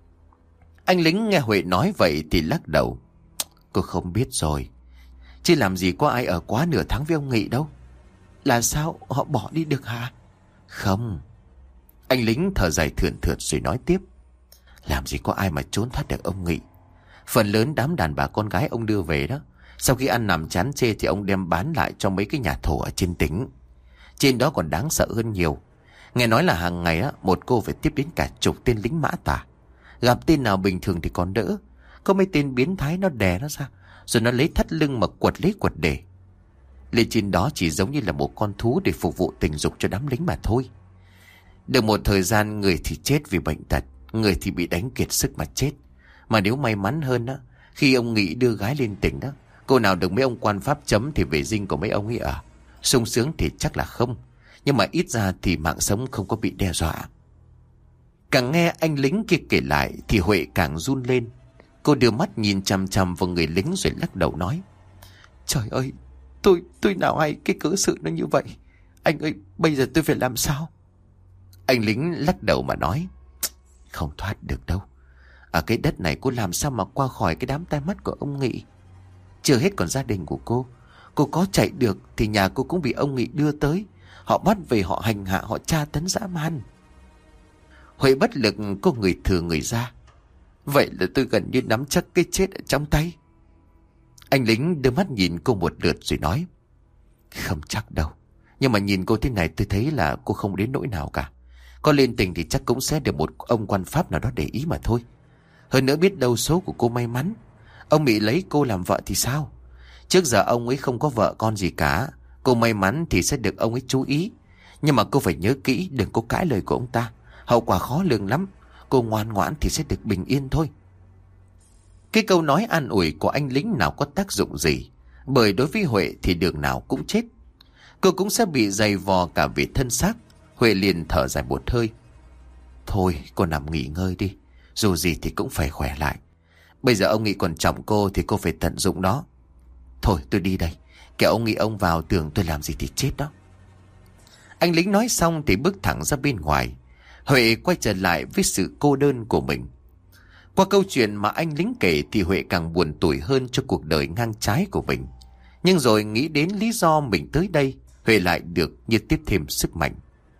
Anh lính nghe Huệ nói vậy thì lắc đầu. Cô không biết rồi. Chứ làm gì có ai ở quá nửa tháng với ông Nghị đâu. Là sao họ bỏ đi được hả? Không. Anh lính thở dài thườn thượt rồi nói tiếp. Làm gì có ai mà trốn thoát được ông Nghị. Phần lớn đám đàn bà con gái ông đưa về đó, sau khi ăn nằm chán chê thì ông đem bán lại cho mấy cái nhà thổ ở trên tỉnh. Trên đó còn đáng sợ hơn nhiều. Nghe nói là hàng ngày á, một cô phải tiếp đến cả chục tên lính mã tà. Gặp tên nào bình thường thì còn đỡ, có mấy tên biến thái nó đè nó ra, rồi nó lấy thắt lưng mà quật lấy quật để. Lên trên đó chỉ giống như là một con thú để phục vụ tình dục cho đám lính mà thôi. Được một thời gian, người thì chết vì bệnh tật, người thì bị đánh kiệt sức mà chết. Mà nếu may mắn hơn á, khi ông Nghị đưa gái lên tỉnh đó, cô nào được mấy ông quan pháp chấm thì về dinh của mấy ông ấy ở. Sung sướng thì chắc là không, nhưng mà ít ra thì mạng sống không có bị đe dọa. Càng nghe anh lính kia kể lại thì Huệ càng run lên. Cô đưa mắt nhìn chằm chằm vào người lính rồi lắc đầu nói: Trời ơi, tôi tôi nào hay cái cớ sự nó như vậy. Anh ơi, bây giờ tôi phải làm sao? Anh lính lắc đầu mà nói: Không thoát được đâu. Ở cái đất này cô làm sao mà qua khỏi cái đám tai mắt của ông Nghị. Chưa hết còn gia đình của cô. Cô có chạy được thì nhà cô cũng bị ông Nghị đưa tới. Họ bắt về, họ hành hạ, họ tra tấn dã man. Huệ bất lực, cô người thừa người ra. Vậy là tôi gần như nắm chắc cái chết ở trong tay. Anh lính đưa mắt nhìn cô một lượt rồi nói: Không chắc đâu. Nhưng mà nhìn cô thế này tôi thấy là cô không đến nỗi nào cả. Có lên tình thì chắc cũng sẽ được một ông quan pháp nào đó để ý mà thôi. Hơn nữa biết đâu số của cô may mắn, ông Mỹ lấy cô làm vợ thì sao? Trước giờ ông ấy không có vợ con gì cả. Cô may mắn thì sẽ được ông ấy chú ý. Nhưng mà cô phải nhớ kỹ, đừng có cãi lời của ông ta. Hậu quả khó lường lắm. Cô ngoan ngoãn thì sẽ được bình yên thôi. Cái câu nói an ủi của anh lính nào có tác dụng gì. Bởi đối với Huệ thì đường nào cũng chết. Cô cũng sẽ bị dày vò cả về thân xác. Huệ liền thở dài một hơi. Thôi cô nằm nghỉ ngơi đi. Dù gì thì cũng phải khỏe lại. Bây giờ ông Nghị còn trọng cô thì cô phải tận dụng đó. Thôi tôi đi đây. Kẻo ông Nghị ông vào tưởng tôi làm gì thì chết đó. Anh lính nói xong thì bước thẳng ra bên ngoài. Huệ quay trở lại với sự cô đơn của mình. Qua câu chuyện mà anh lính kể thì Huệ càng buồn tủi hơn cho cuộc đời ngang trái của mình. Nhưng rồi nghĩ đến lý do mình tới đây, Huệ lại được như tiếp thêm sức mạnh.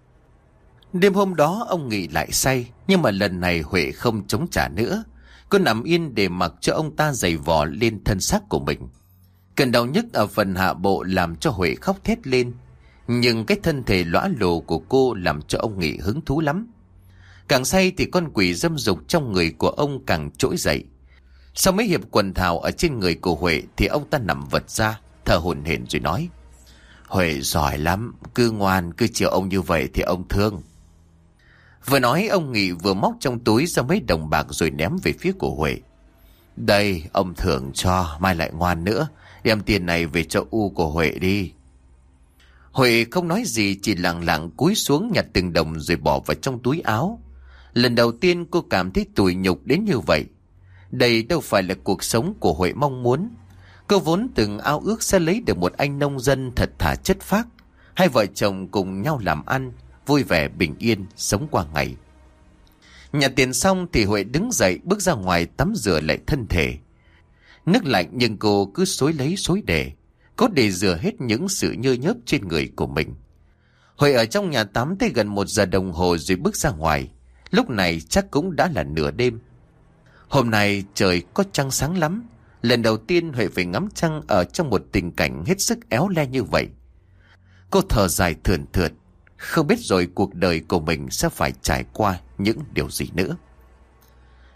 Đêm hôm đó ông Nghị lại say, nhưng mà lần này Huệ không chống trả nữa. Cô nằm yên để mặc cho ông ta giày vò lên thân xác của mình. Cơn đau nhức ở phần hạ bộ làm cho Huệ khóc thét lên. Nhưng cái thân thể lõa lồ của cô làm cho ông Nghị hứng thú lắm. Càng say thì con quỷ dâm dục trong người của ông càng trỗi dậy. Sau mấy hiệp quần thảo ở trên người của Huệ thì ông ta nằm vật ra, thở hổn hển rồi nói: Huệ giỏi lắm, cứ ngoan, cứ chiều ông như vậy thì ông thương. Vừa nói ông Nghị vừa móc trong túi ra mấy đồng bạc rồi ném về phía của Huệ. Đây, ông thưởng cho, mai lại ngoan nữa, đem tiền này về cho U của Huệ đi. Huệ không nói gì, chỉ lặng lặng cúi xuống nhặt từng đồng rồi bỏ vào trong túi áo. Lần đầu tiên cô cảm thấy tủi nhục đến như vậy. Đây đâu phải là cuộc sống của Huệ mong muốn. Cô vốn từng ao ước sẽ lấy được một anh nông dân thật thà chất phác. Hai vợ chồng cùng nhau làm ăn, vui vẻ bình yên sống qua ngày. Nhặt tiền xong thì Huệ đứng dậy bước ra ngoài tắm rửa lại thân thể. Nước lạnh nhưng cô cứ xối lấy xối để, có để rửa hết những sự nhơ nhớp trên người của mình. Huệ ở trong nhà tắm tới gần một giờ đồng hồ rồi bước ra ngoài. Lúc này chắc cũng đã là nửa đêm. Hôm nay trời có trăng sáng lắm. Lần đầu tiên Huệ phải ngắm trăng ở trong một tình cảnh hết sức éo le như vậy. Cô thở dài thườn thượt, không biết rồi cuộc đời của mình sẽ phải trải qua những điều gì nữa.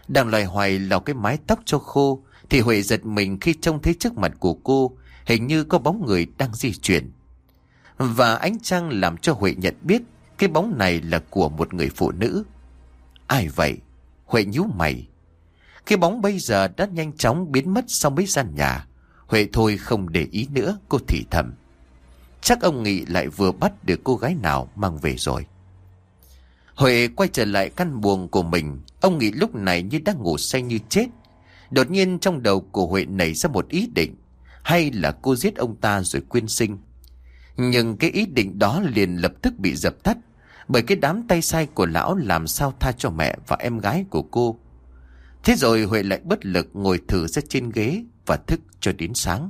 Đang loay hoay lau cái mái tóc cho khô thì Huệ giật mình khi trông thấy trước mặt của cô hình như có bóng người đang di chuyển. Và ánh trăng làm cho Huệ nhận biết cái bóng này là của một người phụ nữ. Ai vậy? Huệ nhíu mày. Cái bóng bây giờ đã nhanh chóng biến mất sau mấy gian nhà. Huệ thôi không để ý nữa, cô thì thầm. Chắc ông Nghị lại vừa bắt được cô gái nào mang về rồi. Huệ quay trở lại căn buồng của mình. Ông Nghị lúc này như đang ngủ say như chết. Đột nhiên trong đầu của Huệ nảy ra một ý định. Hay là cô giết ông ta rồi quyên sinh. Nhưng cái ý định đó liền lập tức bị dập tắt. Bởi cái đám tay sai của lão làm sao tha cho mẹ và em gái của cô. Thế rồi Huệ lại bất lực ngồi thử ra trên ghế và thức cho đến sáng.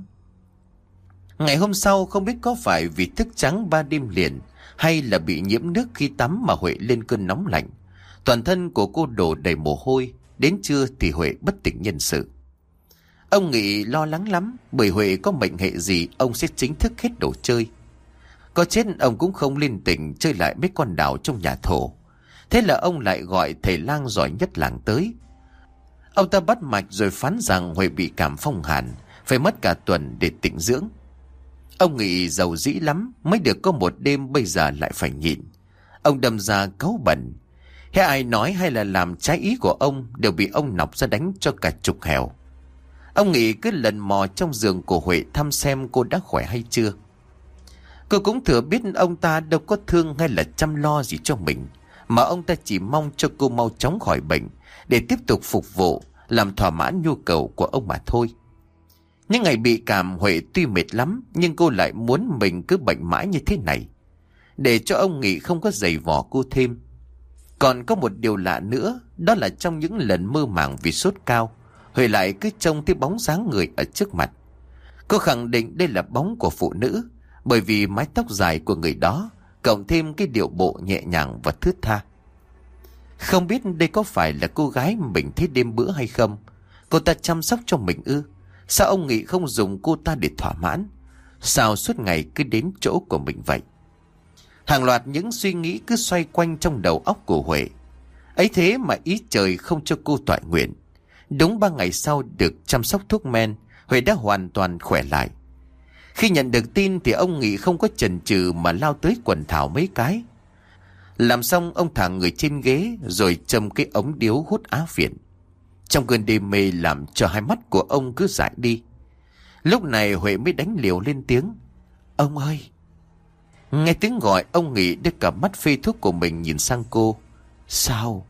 Ngày hôm sau không biết có phải vì thức trắng ba đêm liền hay là bị nhiễm nước khi tắm mà Huệ lên cơn nóng lạnh. Toàn thân của cô đổ đầy mồ hôi, đến trưa thì Huệ bất tỉnh nhân sự. Ông Nghị lo lắng lắm, bởi Huệ có mệnh hệ gì ông sẽ chính thức hết đồ chơi. Có chết ông cũng không lên tỉnh chơi lại mấy con đảo trong nhà thổ. Thế là ông lại gọi thầy lang giỏi nhất làng tới. Ông ta bắt mạch rồi phán rằng Huệ bị cảm phong hàn, phải mất cả tuần để tĩnh dưỡng. Ông Nghị giàu dĩ lắm, mới được có một đêm bây giờ lại phải nhịn. Ông đâm ra cáu bẩn. Thế ai nói hay là làm trái ý của ông đều bị ông nọc ra đánh cho cả chục hẻo. Ông Nghị cứ lần mò trong giường của Huệ thăm xem cô đã khỏe hay chưa. Cô cũng thừa biết ông ta đâu có thương hay là chăm lo gì cho mình, mà ông ta chỉ mong cho cô mau chóng khỏi bệnh để tiếp tục phục vụ, làm thỏa mãn nhu cầu của ông mà thôi. Những ngày bị cảm Huệ tuy mệt lắm, nhưng cô lại muốn mình cứ bệnh mãi như thế này, để cho ông Nghị không có giày vò cô thêm. Còn có một điều lạ nữa, đó là trong những lần mơ màng vì sốt cao, Huệ lại cứ trông thấy bóng dáng người ở trước mặt. Cô khẳng định đây là bóng của phụ nữ, bởi vì mái tóc dài của người đó, cộng thêm cái điệu bộ nhẹ nhàng và thướt tha. Không biết đây có phải là cô gái mình thấy đêm bữa hay không? Cô ta chăm sóc cho mình ư? Sao ông Nghị không dùng cô ta để thỏa mãn? Sao suốt ngày cứ đến chỗ của mình vậy? Hàng loạt những suy nghĩ cứ xoay quanh trong đầu óc của Huệ. Ấy thế mà ý trời không cho cô toại nguyện. Đúng ba ngày sau được chăm sóc thuốc men, Huệ đã hoàn toàn khỏe lại. Khi nhận được tin thì ông Nghị không có chần chừ mà lao tới quần thảo mấy cái. Làm xong ông thả người trên ghế rồi châm cái ống điếu hút á phiện. Trong cơn đê mê làm cho hai mắt của ông cứ dại đi. Lúc này Huệ mới đánh liều lên tiếng. Ông ơi! Nghe tiếng gọi, ông Nghị đưa cả mắt phê thuốc của mình nhìn sang cô. Sao?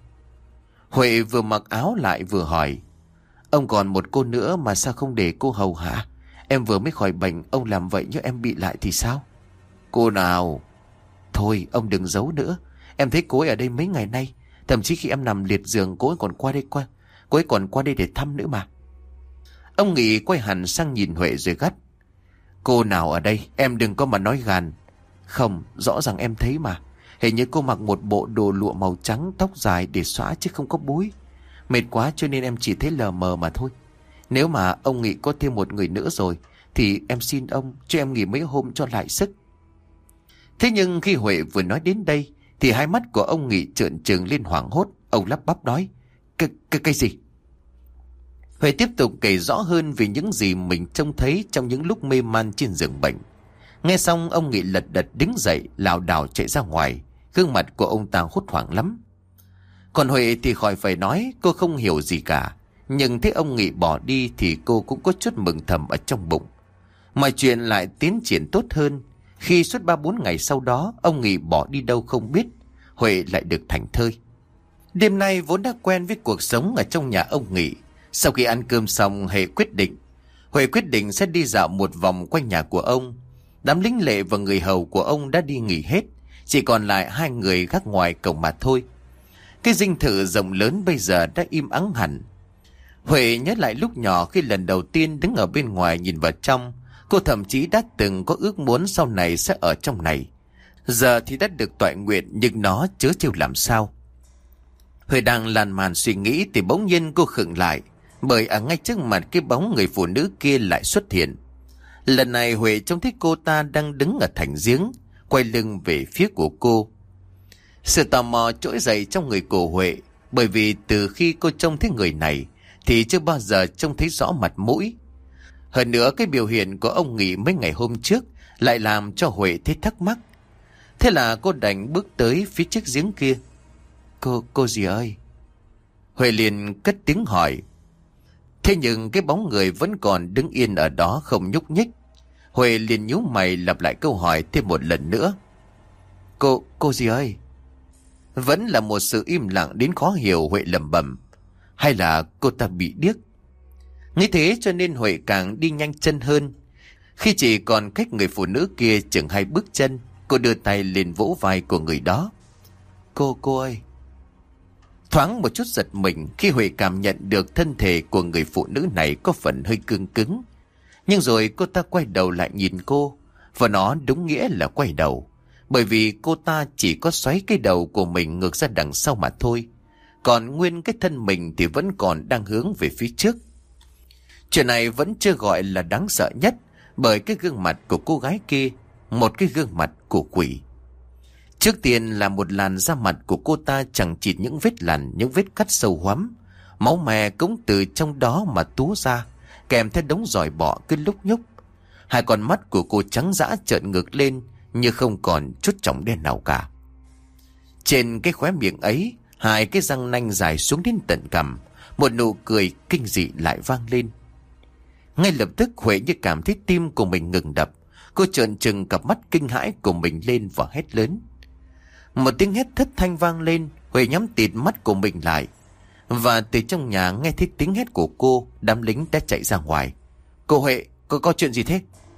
Huệ vừa mặc áo lại vừa hỏi. Ông còn một cô nữa mà sao không để cô hầu hạ? Em vừa mới khỏi bệnh, ông làm vậy nếu em bị lại thì sao? Cô nào? Thôi ông đừng giấu nữa. Em thấy cô ấy ở đây mấy ngày nay. Thậm chí khi em nằm liệt giường cô ấy còn qua đây qua. Cô ấy còn qua đây để thăm nữa mà. Ông Nghị quay hẳn sang nhìn Huệ rồi gắt. Cô nào ở đây? Em đừng có mà nói gàn. Không, rõ ràng em thấy mà. Hình như cô mặc một bộ đồ lụa màu trắng, tóc dài để xõa chứ không có búi. Mệt quá cho nên em chỉ thấy lờ mờ mà thôi. Nếu mà ông Nghị có thêm một người nữa rồi thì em xin ông cho em nghỉ mấy hôm cho lại sức. Thế nhưng khi Huệ vừa nói đến đây thì hai mắt của ông Nghị trợn trừng lên hoảng hốt. Ông lắp bắp nói. Cái, cái, cái gì? Huệ tiếp tục kể rõ hơn về những gì mình trông thấy trong những lúc mê man trên giường bệnh. Nghe xong ông Nghị lật đật đứng dậy, lảo đảo chạy ra ngoài. Gương mặt của ông ta hốt hoảng lắm. Còn Huệ thì khỏi phải nói, cô không hiểu gì cả. Nhưng thấy ông Nghị bỏ đi thì cô cũng có chút mừng thầm ở trong bụng. Mọi chuyện lại tiến triển tốt hơn. Khi suốt ba bốn ngày sau đó ông Nghị bỏ đi đâu không biết, Huệ lại được thảnh thơi. Đêm nay vốn đã quen với cuộc sống ở trong nhà ông Nghị. Sau khi ăn cơm xong Huệ quyết định Huệ quyết định sẽ đi dạo một vòng quanh nhà của ông. Đám lính lệ và người hầu của ông đã đi nghỉ hết, chỉ còn lại hai người gác ngoài cổng mà thôi. Cái dinh thự rộng lớn bây giờ đã im ắng hẳn. Huệ nhớ lại lúc nhỏ khi lần đầu tiên đứng ở bên ngoài nhìn vào trong. Cô thậm chí đã từng có ước muốn sau này sẽ ở trong này. Giờ thì đã được toại nguyện, nhưng nó chớ trêu làm sao. Huệ đang lan man suy nghĩ thì bỗng nhiên cô khựng lại, bởi ở ngay trước mặt cái bóng người phụ nữ kia lại xuất hiện. Lần này Huệ trông thấy cô ta đang đứng ở thành giếng, quay lưng về phía của cô. Sự tò mò trỗi dậy trong người của Huệ, Bởi vì từ khi cô trông thấy người này thì chưa bao giờ trông thấy rõ mặt mũi. Hơn nữa cái biểu hiện của ông Nghị mấy ngày hôm trước lại làm cho Huệ thấy thắc mắc. Thế là cô đành bước tới phía trước giếng kia. Cô, cô gì ơi? Huệ liền cất tiếng hỏi. Thế nhưng cái bóng người vẫn còn đứng yên ở đó không nhúc nhích. Huệ liền nhíu mày lặp lại câu hỏi thêm một lần nữa. Cô, cô gì ơi? Vẫn là một sự im lặng đến khó hiểu. Huệ lẩm bẩm. Hay là cô ta bị điếc? Nghĩ thế cho nên Huệ càng đi nhanh chân hơn. Khi chỉ còn cách người phụ nữ kia chừng hai bước chân, cô đưa tay lên vỗ vai của người đó. Cô, cô ơi! Thoáng một chút giật mình khi Huệ cảm nhận được thân thể của người phụ nữ này có phần hơi cứng cứng. Nhưng rồi cô ta quay đầu lại nhìn cô, và nó đúng nghĩa là quay đầu. Bởi vì cô ta chỉ có xoáy cái đầu của mình ngược ra đằng sau mà thôi. Còn nguyên cái thân mình thì vẫn còn đang hướng về phía trước. Chuyện này vẫn chưa gọi là đáng sợ nhất, bởi cái gương mặt của cô gái kia, một cái gương mặt của quỷ. Trước tiên là một làn da mặt của cô ta chẳng chịt những vết lằn, những vết cắt sâu hoắm. Máu me cũng từ trong đó mà túa ra, kèm theo đống giòi bọ cứ lúc nhúc. Hai con mắt của cô trắng dã trợn ngược lên, như không còn chút tròng đen nào cả. Trên cái khóe miệng ấy, hai cái răng nanh dài xuống đến tận cằm, một nụ cười kinh dị lại vang lên. Ngay lập tức Huệ như cảm thấy tim của mình ngừng đập. Cô trợn trừng cặp mắt kinh hãi của mình lên và hét lớn. Một tiếng hét thất thanh vang lên. Huệ nhắm tịt mắt của mình lại. Và từ trong nhà nghe thấy tiếng hét của cô, đám lính đã chạy ra ngoài. Cô Huệ, có, có chuyện gì thế?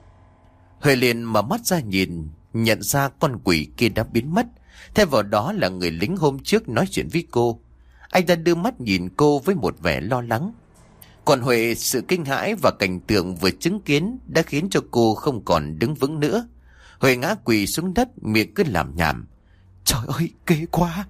Huệ liền mở mắt ra nhìn, nhận ra con quỷ kia đã biến mất. Thay vào đó là người lính hôm trước nói chuyện với cô. Anh ta đưa mắt nhìn cô với một vẻ lo lắng. Còn Huệ, sự kinh hãi và cảnh tượng vừa chứng kiến đã khiến cho cô không còn đứng vững nữa. Huệ ngã quỳ xuống đất, miệng cứ làm nhảm. Trời ơi, ghê quá!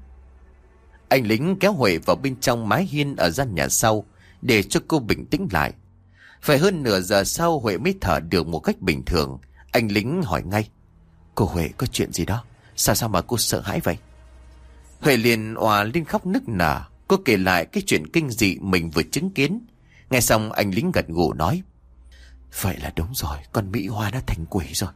Anh lính kéo Huệ vào bên trong mái hiên ở gian nhà sau để cho cô bình tĩnh lại. Phải hơn nửa giờ sau Huệ mới thở được một cách bình thường. Anh lính hỏi ngay. Cô Huệ, có chuyện gì đó? Sao sao mà cô sợ hãi vậy? Huệ liền òa lên khóc nức nở. Cô kể lại cái chuyện kinh dị mình vừa chứng kiến. Nghe xong anh lính gật gù nói. Vậy là đúng rồi, con Mỹ Hoa đã thành quỷ rồi.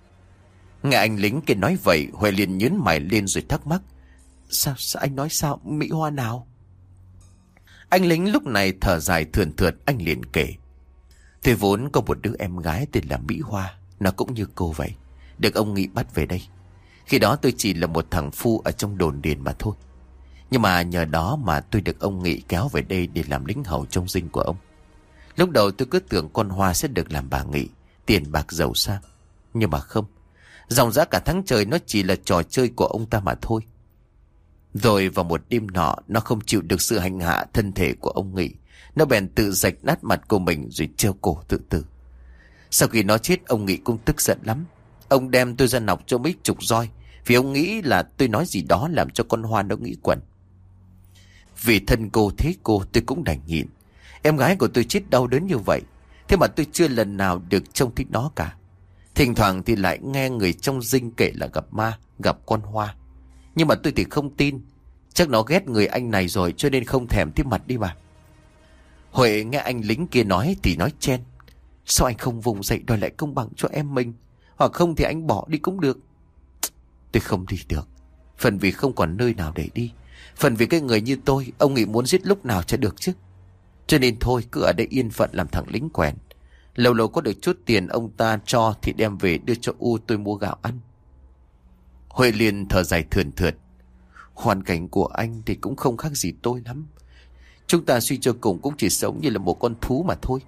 Nghe anh lính kia nói vậy, Huệ liền nhướng mày lên rồi thắc mắc. Sao, sao anh nói sao? Mỹ Hoa nào? Anh lính lúc này thở dài thườn thượt, anh liền kể. Thì vốn có một đứa em gái tên là Mỹ Hoa, nó cũng như cô vậy, được ông Nghị bắt về đây. Khi đó tôi chỉ là một thằng phu ở trong đồn điền mà thôi. Nhưng mà nhờ đó mà tôi được ông Nghị kéo về đây để làm lính hầu trông dinh của ông. Lúc đầu tôi cứ tưởng con Hoa sẽ được làm bà Nghị, tiền bạc giàu sang. Nhưng mà không, dòng dã cả tháng trời nó chỉ là trò chơi của ông ta mà thôi. Rồi vào một đêm nọ, nó không chịu được sự hành hạ thân thể của ông Nghị. Nó bèn tự rạch nát mặt của mình rồi treo cổ tự tử. Sau khi nó chết, ông Nghị cũng tức giận lắm. Ông đem tôi ra nọc cho mấy chục roi, vì ông nghĩ là tôi nói gì đó làm cho con Hoa nó nghĩ quẩn. Vì thân cô thế cô, tôi cũng đành nhịn. Em gái của tôi chết đau đớn như vậy, thế mà tôi chưa lần nào được trông thấy nó cả. Thỉnh thoảng thì lại nghe người trong dinh kể là gặp ma, gặp con Hoa. Nhưng mà tôi thì không tin. Chắc nó ghét người anh này rồi, cho nên không thèm tiếp mặt đi mà. Huệ nghe anh lính kia nói thì nói chen. Sao anh không vùng dậy đòi lại công bằng cho em mình? Hoặc không thì anh bỏ đi cũng được. Tôi không đi được. Phần vì không còn nơi nào để đi. Phần vì cái người như tôi, ông Nghị muốn giết lúc nào cho được chứ. Cho nên thôi, cứ ở đây yên phận làm thằng lính quèn. Lâu lâu có được chút tiền ông ta cho thì đem về đưa cho U tôi mua gạo ăn. Huệ liền thở dài thườn thượt. Hoàn cảnh của anh thì cũng không khác gì tôi lắm. Chúng ta suy cho cùng cũng chỉ sống như là một con thú mà thôi.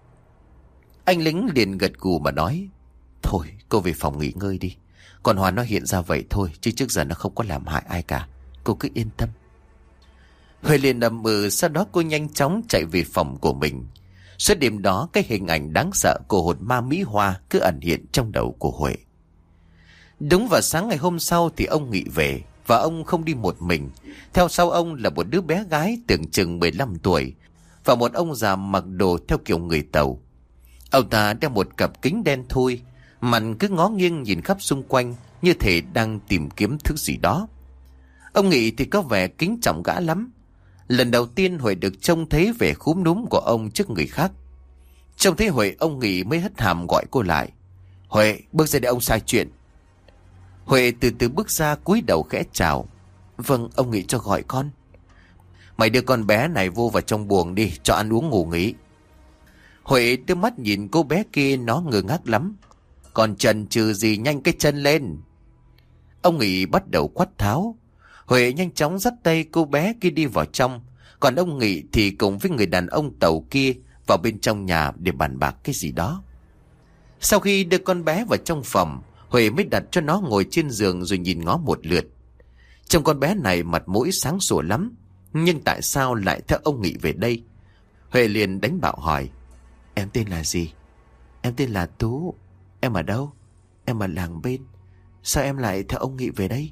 Anh lính liền gật gù mà nói. Thôi, cô về phòng nghỉ ngơi đi. Còn Hoa nó hiện ra vậy thôi, chứ trước giờ nó không có làm hại ai cả. Cô cứ yên tâm. Huệ liền ầm ừ, sau đó cô nhanh chóng chạy về phòng của mình. Suốt đêm đó, cái hình ảnh đáng sợ của hồn ma Mỹ Hoa cứ ẩn hiện trong đầu của Huệ. Đúng vào sáng ngày hôm sau thì ông Nghị về. Và ông không đi một mình. Theo sau ông là một đứa bé gái tưởng chừng mười lăm tuổi và một ông già mặc đồ theo kiểu người Tàu. Ông ta đeo một cặp kính đen thui, mặt cứ ngó nghiêng nhìn khắp xung quanh như thể đang tìm kiếm thứ gì đó. Ông Nghị thì có vẻ kính trọng gã lắm. Lần đầu tiên Huệ được trông thấy vẻ khúm núm của ông trước người khác. Trông thấy Huệ, ông Nghị mới hất hàm gọi cô lại. Huệ, bước ra để ông sai chuyện. Huệ từ từ bước ra, cúi đầu khẽ chào. Vâng, ông Nghị cho gọi con. Mày đưa con bé này vô vào trong buồng đi, cho ăn uống ngủ nghỉ. Huệ đưa mắt nhìn cô bé kia, nó ngơ ngác lắm. Còn chần chừ gì, nhanh cái chân lên. Ông Nghị bắt đầu quát tháo. Huệ nhanh chóng dắt tay cô bé kia đi vào trong. Còn ông Nghị thì cùng với người đàn ông Tàu kia vào bên trong nhà để bàn bạc cái gì đó. Sau khi đưa con bé vào trong phòng, Huệ mới đặt cho nó ngồi trên giường rồi nhìn ngó một lượt. Trông con bé này mặt mũi sáng sủa lắm, nhưng tại sao lại theo ông Nghị về đây? Huệ liền đánh bạo hỏi. Em tên là gì? Em tên là Tú. Em ở đâu? Em ở làng bên. Sao em lại theo ông Nghị về đây?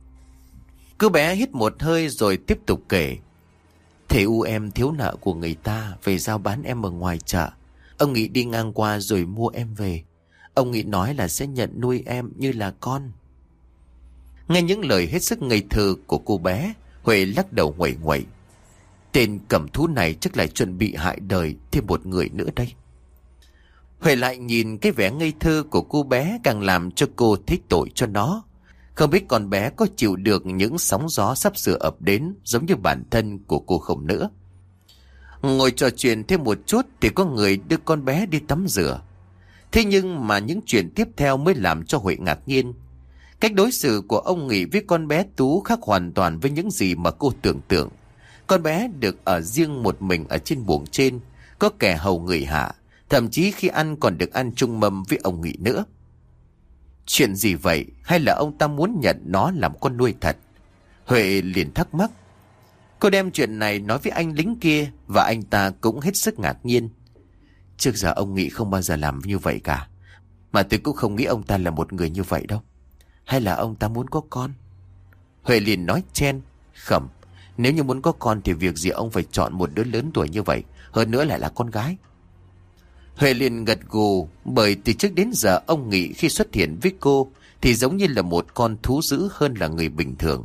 Cô bé hít một hơi rồi tiếp tục kể. Thầy u em thiếu nợ của người ta, về giao bán em ở ngoài chợ. Ông Nghị đi ngang qua rồi mua em về. Ông Nghị nói là sẽ nhận nuôi em như là con. Nghe những lời hết sức ngây thơ của cô bé, Huệ lắc đầu nguậy nguậy. Tên cầm thú này chắc lại chuẩn bị hại đời thêm một người nữa đây. Huệ lại nhìn cái vẻ ngây thơ của cô bé, càng làm cho cô thấy tội cho nó. Không biết con bé có chịu được những sóng gió sắp sửa ập đến giống như bản thân của cô không nữa. Ngồi trò chuyện thêm một chút thì có người đưa con bé đi tắm rửa. Thế nhưng mà những chuyện tiếp theo mới làm cho Huệ ngạc nhiên. Cách đối xử của ông Nghị với con bé Tú khác hoàn toàn với những gì mà cô tưởng tượng. Con bé được ở riêng một mình ở trên buồng trên, có kẻ hầu người hạ, thậm chí khi ăn còn được ăn chung mâm với ông Nghị nữa. Chuyện gì vậy? Hay là ông ta muốn nhận nó làm con nuôi thật? Huệ liền thắc mắc. Cô đem chuyện này nói với anh lính kia và anh ta cũng hết sức ngạc nhiên. Trước giờ ông Nghị không bao giờ làm như vậy cả. Mà tôi cũng không nghĩ ông ta là một người như vậy đâu. Hay là ông ta muốn có con? Huệ liền nói chen. Khẩm, nếu như muốn có con thì việc gì ông phải chọn một đứa lớn tuổi như vậy, hơn nữa lại là con gái. Huệ liền gật gù, bởi từ trước đến giờ ông Nghị khi xuất hiện với cô thì giống như là một con thú dữ hơn là người bình thường.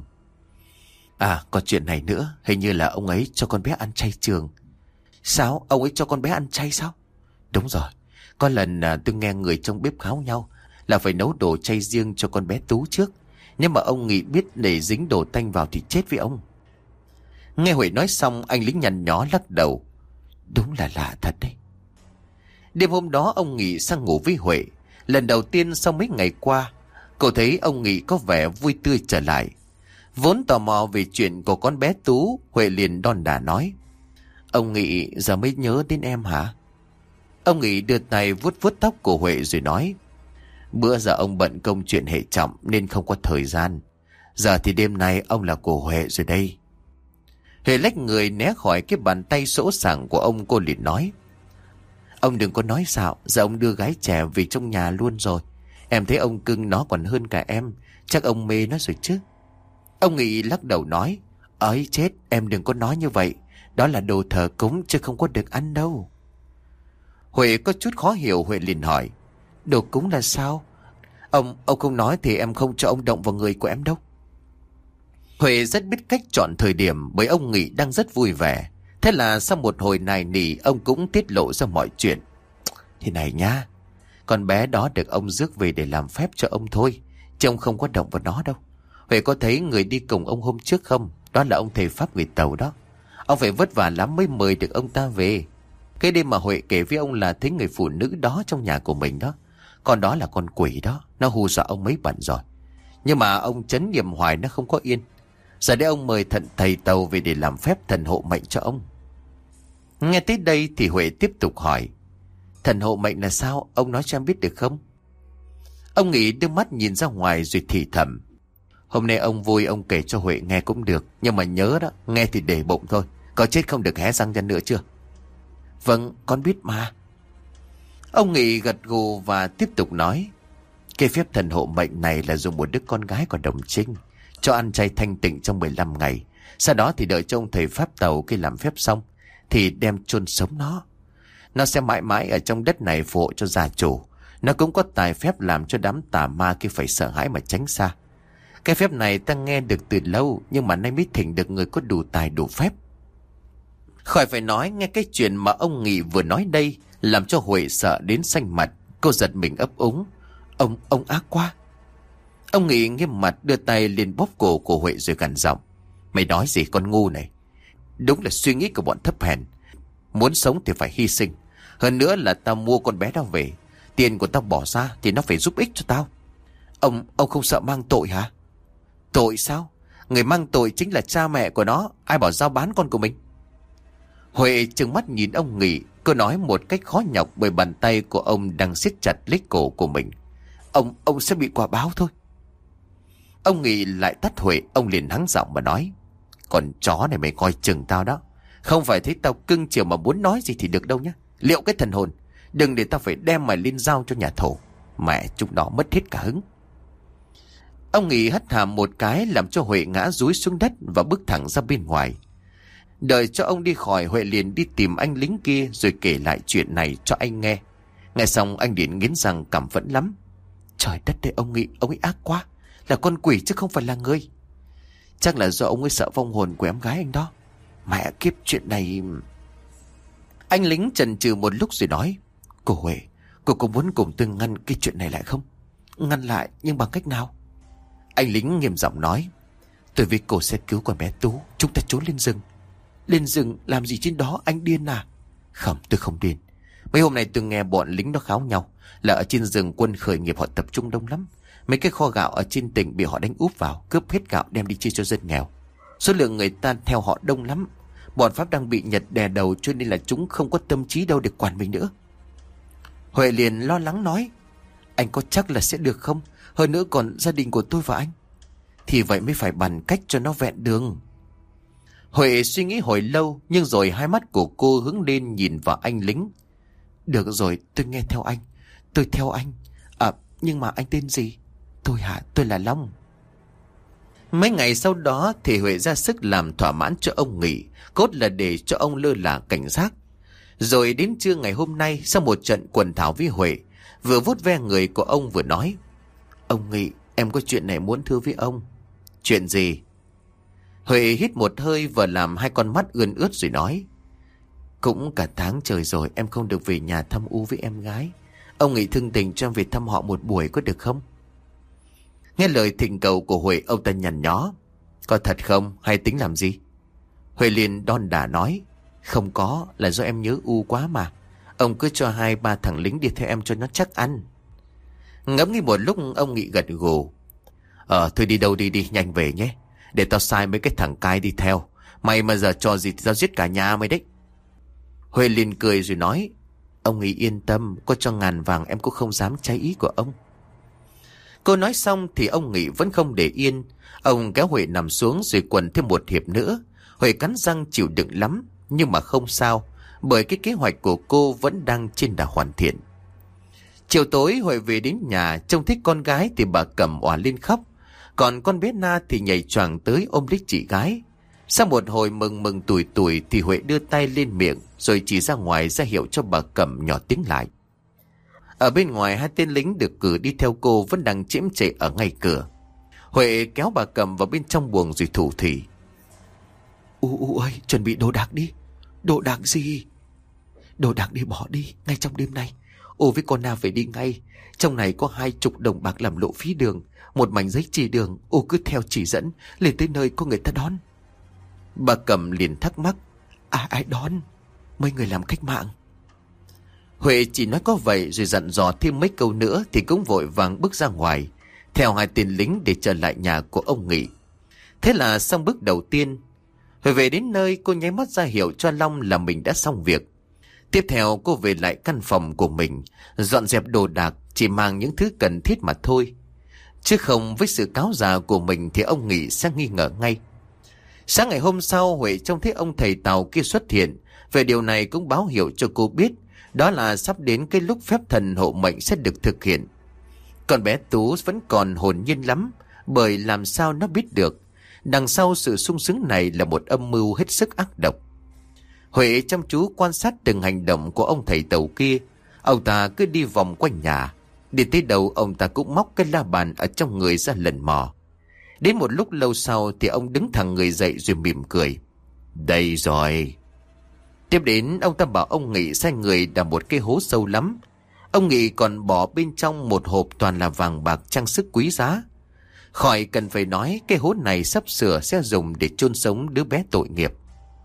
À, còn chuyện này nữa, hình như là ông ấy cho con bé ăn chay trường. Sao? Ông ấy cho con bé ăn chay sao? Đúng rồi, có lần à, tôi nghe người trong bếp kháo nhau là phải nấu đồ chay riêng cho con bé Tú trước. Nếu mà ông Nghị biết để dính đồ tanh vào thì chết với ông. Nghe Huệ nói xong, anh lính nhăn nhó lắc đầu. Đúng là lạ thật đấy. Đêm hôm đó ông Nghị sang ngủ với Huệ. Lần đầu tiên sau mấy ngày qua, cậu thấy ông Nghị có vẻ vui tươi trở lại. Vốn tò mò về chuyện của con bé Tú, Huệ liền đon đả nói. Ông Nghị giờ mới nhớ đến em hả? Ông Nghị đưa tay vuốt vuốt tóc của Huệ rồi nói. Bữa giờ ông bận công chuyện hệ trọng nên không có thời gian. Giờ thì đêm nay ông là của Huệ rồi đây. Huệ lách người né khỏi cái bàn tay sỗ sàng của ông, cô liền nói. Ông đừng có nói xạo, giờ ông đưa gái trẻ về trong nhà luôn rồi. Em thấy ông cưng nó còn hơn cả em, chắc ông mê nó rồi chứ. Ông Nghị lắc đầu nói. Ấy chết, em đừng có nói như vậy. Đó là đồ thờ cúng chứ không có được ăn đâu. Huệ có chút khó hiểu. Huệ liền hỏi. Đồ cúng là sao? Ông, ông không nói thì em không cho ông động vào người của em đâu. Huệ rất biết cách chọn thời điểm, bởi ông Nghị đang rất vui vẻ. Thế là sau một hồi nài nỉ, ông cũng tiết lộ ra mọi chuyện. Thế này nhá, con bé đó được ông rước về để làm phép cho ông thôi, chứ ông không có động vào nó đâu. Huệ có thấy người đi cùng ông hôm trước không? Đó là ông thầy Pháp người Tàu đó. Ông phải vất vả lắm mới mời được ông ta về. Cái đêm mà Huệ kể với ông là thấy người phụ nữ đó trong nhà của mình đó. Còn đó là con quỷ đó, nó hù dọa ông mấy bận rồi. Nhưng mà ông trấn niệm hoài nó không có yên. Giờ đây ông mời thần thầy Tàu về để làm phép thần hộ mệnh cho ông. Nghe tới đây thì Huệ tiếp tục hỏi. Thần hộ mệnh là sao? Ông nói cho em biết được không? Ông Nghị đưa mắt nhìn ra ngoài rồi thì thầm. Hôm nay ông vui ông kể cho Huệ nghe cũng được. Nhưng mà nhớ đó, nghe thì để bụng thôi. Có chết không được hé răng ra nữa chưa? Vâng, con biết mà. Ông Nghị gật gù và tiếp tục nói. Cái phép thần hộ mệnh này là dùng một đứa con gái của đồng trinh, cho ăn chay thanh tịnh trong mười lăm ngày. Sau đó thì đợi cho ông thầy Pháp Tàu kia làm phép xong thì đem chôn sống nó. Nó sẽ mãi mãi ở trong đất này phù hộ cho gia chủ. Nó cũng có tài phép làm cho đám tà ma kia phải sợ hãi mà tránh xa. Cái phép này ta nghe được từ lâu, nhưng mà nay mới thỉnh được người có đủ tài đủ phép. Khỏi phải nói, nghe cái chuyện mà ông Nghị vừa nói đây làm cho Huệ sợ đến xanh mặt. Cô giật mình ấp úng. Ông, ông ác quá. Ông Nghị nghiêm mặt đưa tay lên bóp cổ của Huệ rồi gằn giọng. Mày nói gì con ngu này? Đúng là suy nghĩ của bọn thấp hèn. Muốn sống thì phải hy sinh. Hơn nữa là tao mua con bé đó về. Tiền của tao bỏ ra thì nó phải giúp ích cho tao. Ông, ông không sợ mang tội hả? Tội sao? Người mang tội chính là cha mẹ của nó. Ai bảo giao bán con của mình? Huệ trừng mắt nhìn ông Nghị. Cô nói một cách khó nhọc bởi bàn tay của ông đang siết chặt lấy cổ của mình. Ông, ông sẽ bị quả báo thôi. Ông Nghị lại tắt Huệ. Ông liền hắng giọng mà nói. Còn chó này mày coi chừng tao đó. Không phải thấy tao cưng chiều mà muốn nói gì thì được đâu nhá. Liệu cái thần hồn. Đừng để tao phải đem mày lên giao cho nhà thổ. Mẹ chúng nó mất hết cả hứng. Ông Nghị hất hàm một cái làm cho Huệ ngã dúi xuống đất và bước thẳng ra bên ngoài. Đợi cho ông đi khỏi, Huệ liền đi tìm anh lính kia rồi kể lại chuyện này cho anh nghe. Nghe xong anh liền nghiến răng căm phẫn lắm. Trời đất ơi, ông Nghị, ông ấy ác quá. Là con quỷ chứ không phải là người. Chắc là do ông ấy sợ vong hồn của em gái anh đó. Mẹ kiếp, chuyện này... Anh lính chần chừ một lúc rồi nói. Cô Huệ, cô có muốn cùng tôi ngăn cái chuyện này lại không? Ngăn lại, nhưng bằng cách nào? Anh lính nghiêm giọng nói. Tôi với cô sẽ cứu con bé Tú. Chúng ta trốn lên rừng. Lên rừng làm gì trên đó, anh điên à? Không, tôi không điên. Mấy hôm nay tôi nghe bọn lính nó kháo nhau. Là ở trên rừng quân khởi nghiệp họ tập trung đông lắm. Mấy cái kho gạo ở trên tỉnh bị họ đánh úp vào, cướp hết gạo đem đi chia cho dân nghèo. Số lượng người ta theo họ đông lắm. Bọn Pháp đang bị Nhật đè đầu, cho nên là chúng không có tâm trí đâu để quản mình nữa. Huệ liền lo lắng nói. Anh có chắc là sẽ được không? Hơn nữa còn gia đình của tôi và anh. Thì vậy mới phải bàn cách cho nó vẹn đường. Huệ suy nghĩ hồi lâu, nhưng rồi hai mắt của cô hướng lên nhìn vào anh lính. Được rồi, tôi nghe theo anh. Tôi theo anh. À, nhưng mà anh tên gì? Tôi hả? Tôi là Long. Mấy ngày sau đó thì Huệ ra sức làm thỏa mãn cho ông Nghị, cốt là để cho ông lơ là cảnh giác. Rồi đến trưa ngày hôm nay, sau một trận quần thảo với Huệ, vừa vuốt ve người của ông vừa nói. Ông Nghị, em có chuyện này muốn thưa với ông. Chuyện gì? Huệ hít một hơi và làm hai con mắt ươn ướt rồi nói. Cũng cả tháng trời rồi em không được về nhà thăm U với em gái. Ông Nghị thương tình cho em về thăm họ một buổi có được không? Nghe lời thỉnh cầu của Huệ, ông ta nhằn nhó. Có thật không? Hay tính làm gì? Huệ liền đon đả nói. Không có, là do em nhớ U quá mà. Ông cứ cho hai ba thằng lính đi theo em cho nó chắc ăn. Ngẫm nghĩ một lúc, ông Nghị gật gù. Ờ, thôi đi đâu đi đi, nhanh về nhé. Để tao sai mấy cái thằng cai đi theo. Mày mà giờ cho gì thì tao giết cả nhà mày đấy. Huệ liền cười rồi nói. Ông Nghị yên tâm, có cho ngàn vàng em cũng không dám trái ý của ông. Cô nói xong thì ông Nghị vẫn không để yên. Ông kéo Huệ nằm xuống rồi quần thêm một hiệp nữa. Huệ cắn răng chịu đựng lắm, nhưng mà không sao, bởi cái kế hoạch của cô vẫn đang trên đà hoàn thiện. Chiều tối Huệ về đến nhà, trông thấy con gái thì bà Cẩm òa lên khóc. Còn con bé Na thì nhảy choàng tới ôm lấy chị gái. Sau một hồi mừng mừng tủi tủi thì Huệ đưa tay lên miệng rồi chỉ ra ngoài ra hiệu cho bà Cẩm nhỏ tiếng lại. Ở bên ngoài, hai tên lính được cử đi theo cô vẫn đang chiếm trệ ở ngay cửa. Huệ kéo bà Cẩm vào bên trong buồng rồi thủ thỉ. U U ơi, chuẩn bị đồ đạc đi. Đồ đạc gì? Đồ đạc đi bỏ đi ngay trong đêm nay. U với con Na phải đi ngay. Trong này có hai chục đồng bạc làm lộ phí đường, một mảnh giấy chỉ đường. U cứ theo chỉ dẫn lên tới nơi có người ta đón. Bà Cẩm liền thắc mắc. À, ai đón? Mấy người làm cách mạng. Huệ chỉ nói có vậy rồi dặn dò thêm mấy câu nữa thì cũng vội vàng bước ra ngoài, theo hai tên lính để trở lại nhà của ông Nghị. Thế là xong bước đầu tiên. Huệ về đến nơi, cô nháy mắt ra hiệu cho Long là mình đã xong việc. Tiếp theo cô về lại căn phòng của mình, dọn dẹp đồ đạc, chỉ mang những thứ cần thiết mà thôi. Chứ không với sự cáo già của mình thì ông Nghị sẽ nghi ngờ ngay. Sáng ngày hôm sau, Huệ trông thấy ông thầy Tàu kia xuất hiện. Về điều này cũng báo hiệu cho cô biết đó là sắp đến cái lúc phép thần hộ mệnh sẽ được thực hiện. Còn bé Tú vẫn còn hồn nhiên lắm, bởi làm sao nó biết được đằng sau sự sung sướng này là một âm mưu hết sức ác độc. Huệ chăm chú quan sát từng hành động của ông thầy Tàu kia. Ông ta cứ đi vòng quanh nhà, đi tới đầu ông ta cũng móc cái la bàn ở trong người ra lần mò. Đến một lúc lâu sau thì ông đứng thẳng người dậy rồi mỉm cười. Đây rồi. Tiếp đến ông ta bảo ông Nghị sai người đào một cái hố sâu lắm. Ông Nghị còn bỏ bên trong một hộp toàn là vàng bạc trang sức quý giá. Khỏi cần phải nói, cái hố này sắp sửa sẽ dùng để chôn sống đứa bé tội nghiệp.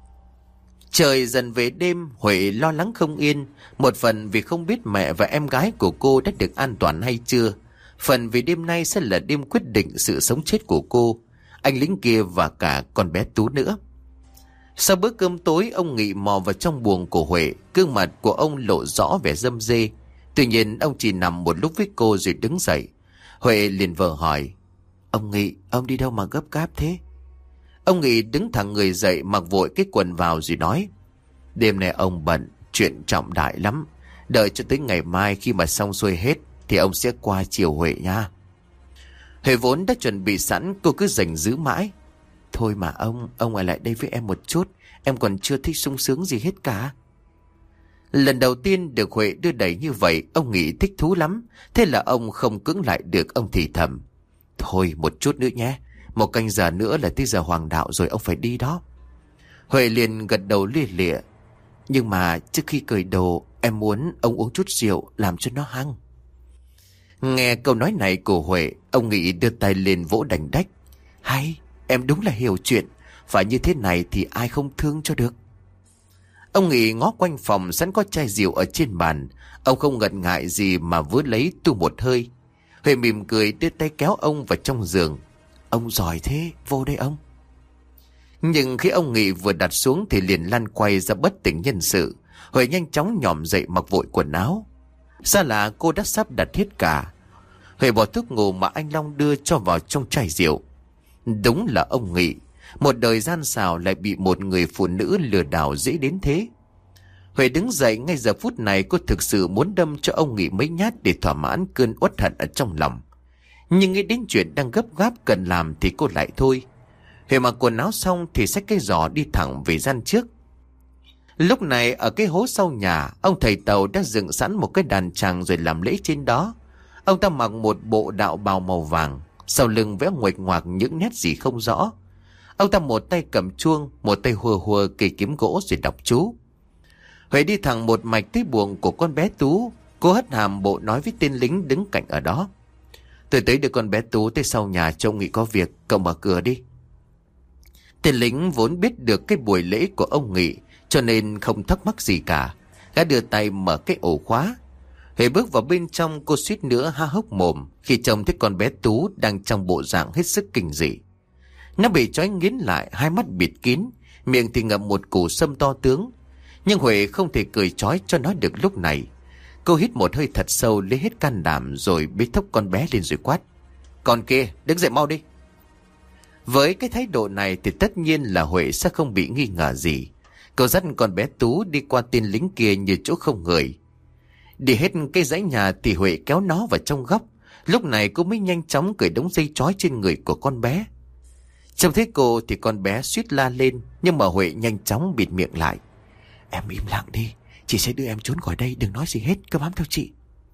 Trời dần về đêm, Huệ lo lắng không yên. Một phần vì không biết mẹ và em gái của cô đã được an toàn hay chưa. Phần vì đêm nay sẽ là đêm quyết định sự sống chết của cô, anh lính kia và cả con bé Tú nữa. Sau bữa cơm tối, ông Nghị mò vào trong buồng của Huệ. Gương mặt của ông lộ rõ vẻ râm rê. Tuy nhiên ông chỉ nằm một lúc với cô rồi đứng dậy. Huệ liền vờ hỏi: Ông Nghị, ông đi đâu mà gấp gáp thế? Ông Nghị đứng thẳng người dậy, mặc vội cái quần vào rồi nói: Đêm nay ông bận, chuyện trọng đại lắm. Đợi cho tới ngày mai khi mà xong xuôi hết thì ông sẽ qua chiều Huệ nha. Huệ vốn đã chuẩn bị sẵn, cô cứ giành giữ mãi: Thôi mà ông, ông ở lại đây với em một chút. Em còn chưa thích sung sướng gì hết cả. Lần đầu tiên được Huệ đưa đẩy như vậy, ông Nghị thích thú lắm. Thế là ông không cưỡng lại được, ông thì thầm: Thôi một chút nữa nhé, một canh giờ nữa là tới giờ hoàng đạo rồi, ông phải đi đó. Huệ liền gật đầu lia lịa: Nhưng mà trước khi cởi đồ, em muốn ông uống chút rượu làm cho nó hăng. Nghe câu nói này của Huệ, ông Nghị đưa tay lên vỗ đành đách: Hay, em đúng là hiểu chuyện. Phải như thế này thì ai không thương cho được. Ông Nghị ngó quanh phòng, sẵn có chai rượu ở trên bàn. Ông không ngần ngại gì mà vớ lấy tu một hơi. Huệ mỉm cười đưa tay kéo ông vào trong giường: Ông giỏi thế, vô đây ông. Nhưng khi ông Nghị vừa đặt xuống thì liền lăn quay ra bất tỉnh nhân sự. Huệ nhanh chóng nhòm dậy mặc vội quần áo. Xa là cô đã sắp đặt hết cả. Huệ bỏ thuốc ngủ mà anh Long đưa cho vào trong chai rượu. Đúng là ông Nghị, một đời gian xảo lại bị một người phụ nữ lừa đảo dễ đến thế. Huệ đứng dậy, ngay giờ phút này cô thực sự muốn đâm cho ông Nghị mấy nhát để thỏa mãn cơn uất hận ở trong lòng. Nhưng nghĩ đến chuyện đang gấp gáp cần làm thì cô lại thôi. Huệ mặc quần áo xong thì xách cái giỏ đi thẳng về gian trước. Lúc này ở cái hố sau nhà, ông thầy Tàu đã dựng sẵn một cái đàn tràng rồi làm lễ trên đó. Ông ta mặc một bộ đạo bào màu vàng, sau lưng vẽ nguệch ngoạc những nét gì không rõ. Ông ta một tay cầm chuông, một tay hùa hùa cây kiếm gỗ rồi đọc chú. Huệ đi thẳng một mạch tới buồng của con bé Tú. Cô hất hàm bộ nói với tên lính đứng cạnh ở đó: Tôi tới đưa con bé Tú tới sau nhà, trông Nghị có việc, cậu mở cửa đi. Tên lính vốn biết được cái buổi lễ của ông Nghị, cho nên không thắc mắc gì cả. Gã đưa tay mở cái ổ khóa. Huệ bước vào bên trong, cô suýt nữa há hốc mồm khi trông thấy con bé Tú đang trong bộ dạng hết sức kinh dị. Nó bị trói nghiến lại, hai mắt bịt kín, miệng thì ngậm một củ sâm to tướng. Nhưng Huệ không thể cười trói cho nó được lúc này. Cô hít một hơi thật sâu, lấy hết can đảm rồi bế thốc con bé lên rồi quát: Con kia, đứng dậy mau đi. Với cái thái độ này thì tất nhiên là Huệ sẽ không bị nghi ngờ gì. Cô dắt con bé Tú đi qua tên lính kia như chỗ không người. Đi hết cái dãy nhà thì Huệ kéo nó vào trong góc. Lúc này cô mới nhanh chóng cởi đống dây trói trên người của con bé. Trông thấy cô thì con bé suýt la lên, nhưng mà Huệ nhanh chóng bịt miệng lại: Em im lặng đi, chị sẽ đưa em trốn khỏi đây, đừng nói gì hết, cứ bám theo chị.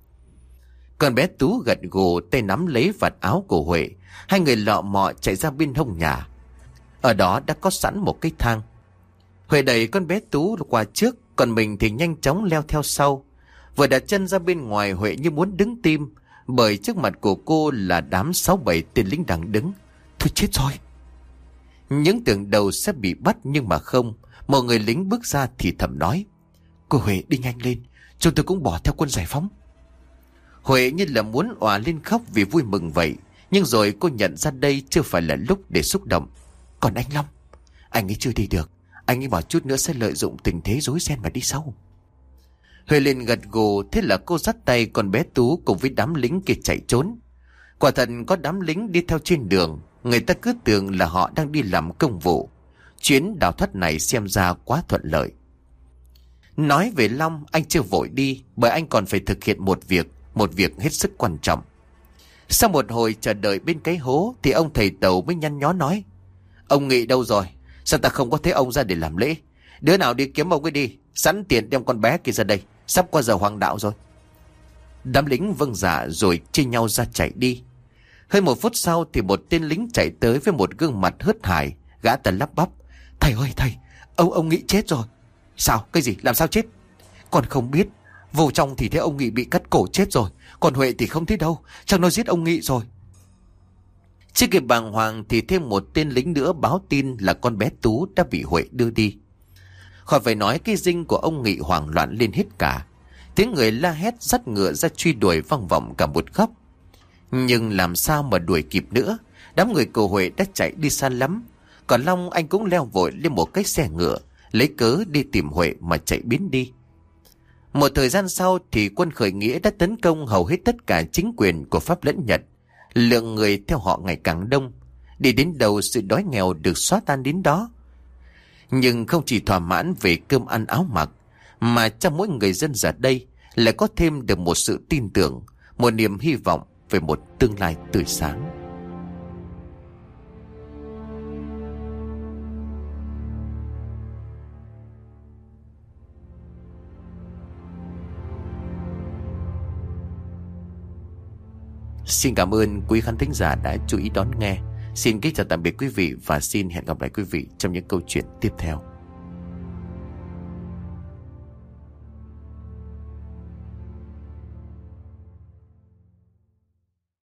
Con bé Tú gật gù, tay nắm lấy vạt áo của Huệ. Hai người lọ mọ chạy ra bên hông nhà. Ở đó đã có sẵn một cái thang. Huệ đẩy con bé Tú qua trước, còn mình thì nhanh chóng leo theo sau. Vừa đặt chân ra bên ngoài, Huệ như muốn đứng tim, bởi trước mặt của cô là đám sáu bảy tên lính đang đứng. Thôi chết rồi. Những tưởng đầu sẽ bị bắt nhưng mà không. Một người lính bước ra thì thầm nói: Cô Huệ đi nhanh lên, chúng tôi cũng bỏ theo quân giải phóng. Huệ như là muốn òa lên khóc vì vui mừng vậy. Nhưng rồi cô nhận ra đây chưa phải là lúc để xúc động. Còn anh Long, anh ấy chưa đi được. Anh ấy bảo chút nữa sẽ lợi dụng tình thế rối ren mà đi sau. Huệ liền gật gù. Thế là cô dắt tay con bé Tú cùng với đám lính kia chạy trốn. Quả thật có đám lính đi theo trên đường. Người ta cứ tưởng là họ đang đi làm công vụ. Chuyến đào thoát này xem ra quá thuận lợi. Nói về Long, anh chưa vội đi, bởi anh còn phải thực hiện một việc, một việc hết sức quan trọng. Sau một hồi chờ đợi bên cái hố thì ông thầy Tàu mới nhăn nhó nói: Ông Nghị đâu rồi? Sao ta không có thấy ông ra để làm lễ? Đứa nào đi kiếm ông ấy đi, sẵn tiền đem con bé kia ra đây, sắp qua giờ hoàng đạo rồi. Đám lính vâng dạ rồi chia nhau ra chạy đi. Hơn một phút sau thì một tên lính chạy tới với một gương mặt hớt hải. Gã ta lắp bắp: Thầy ơi thầy, ông ông Nghị chết rồi. Sao? Cái gì? Làm sao chết? Con không biết. Vô trong thì thấy ông Nghị bị cắt cổ chết rồi. Còn Huệ thì không thấy đâu. Chắc nó giết ông Nghị rồi. Chưa kịp bàng hoàng thì thêm một tên lính nữa báo tin là con bé Tú đã bị Huệ đưa đi. Khỏi phải nói, cái dinh của ông Nghị hoảng loạn lên hết cả. Tiếng người la hét dắt ngựa ra truy đuổi vang vọng cả một góc. Nhưng làm sao mà đuổi kịp nữa. Đám người của Huệ đã chạy đi xa lắm. Còn Long anh cũng leo vội lên một cái xe ngựa, lấy cớ đi tìm Huệ mà chạy biến đi. Một thời gian sau thì quân khởi nghĩa đã tấn công hầu hết tất cả chính quyền của Pháp lẫn Nhật. Lượng người theo họ ngày càng đông. Đi đến đâu sự đói nghèo được xóa tan đến đó. Nhưng không chỉ thỏa mãn về cơm ăn áo mặc, mà trong mỗi người dân giờ đây lại có thêm được một sự tin tưởng, một niềm hy vọng về một tương lai tươi sáng. Xin cảm ơn quý khán thính giả đã chú ý đón nghe. Xin kính chào tạm biệt quý vị và xin hẹn gặp lại quý vị trong những câu chuyện tiếp theo.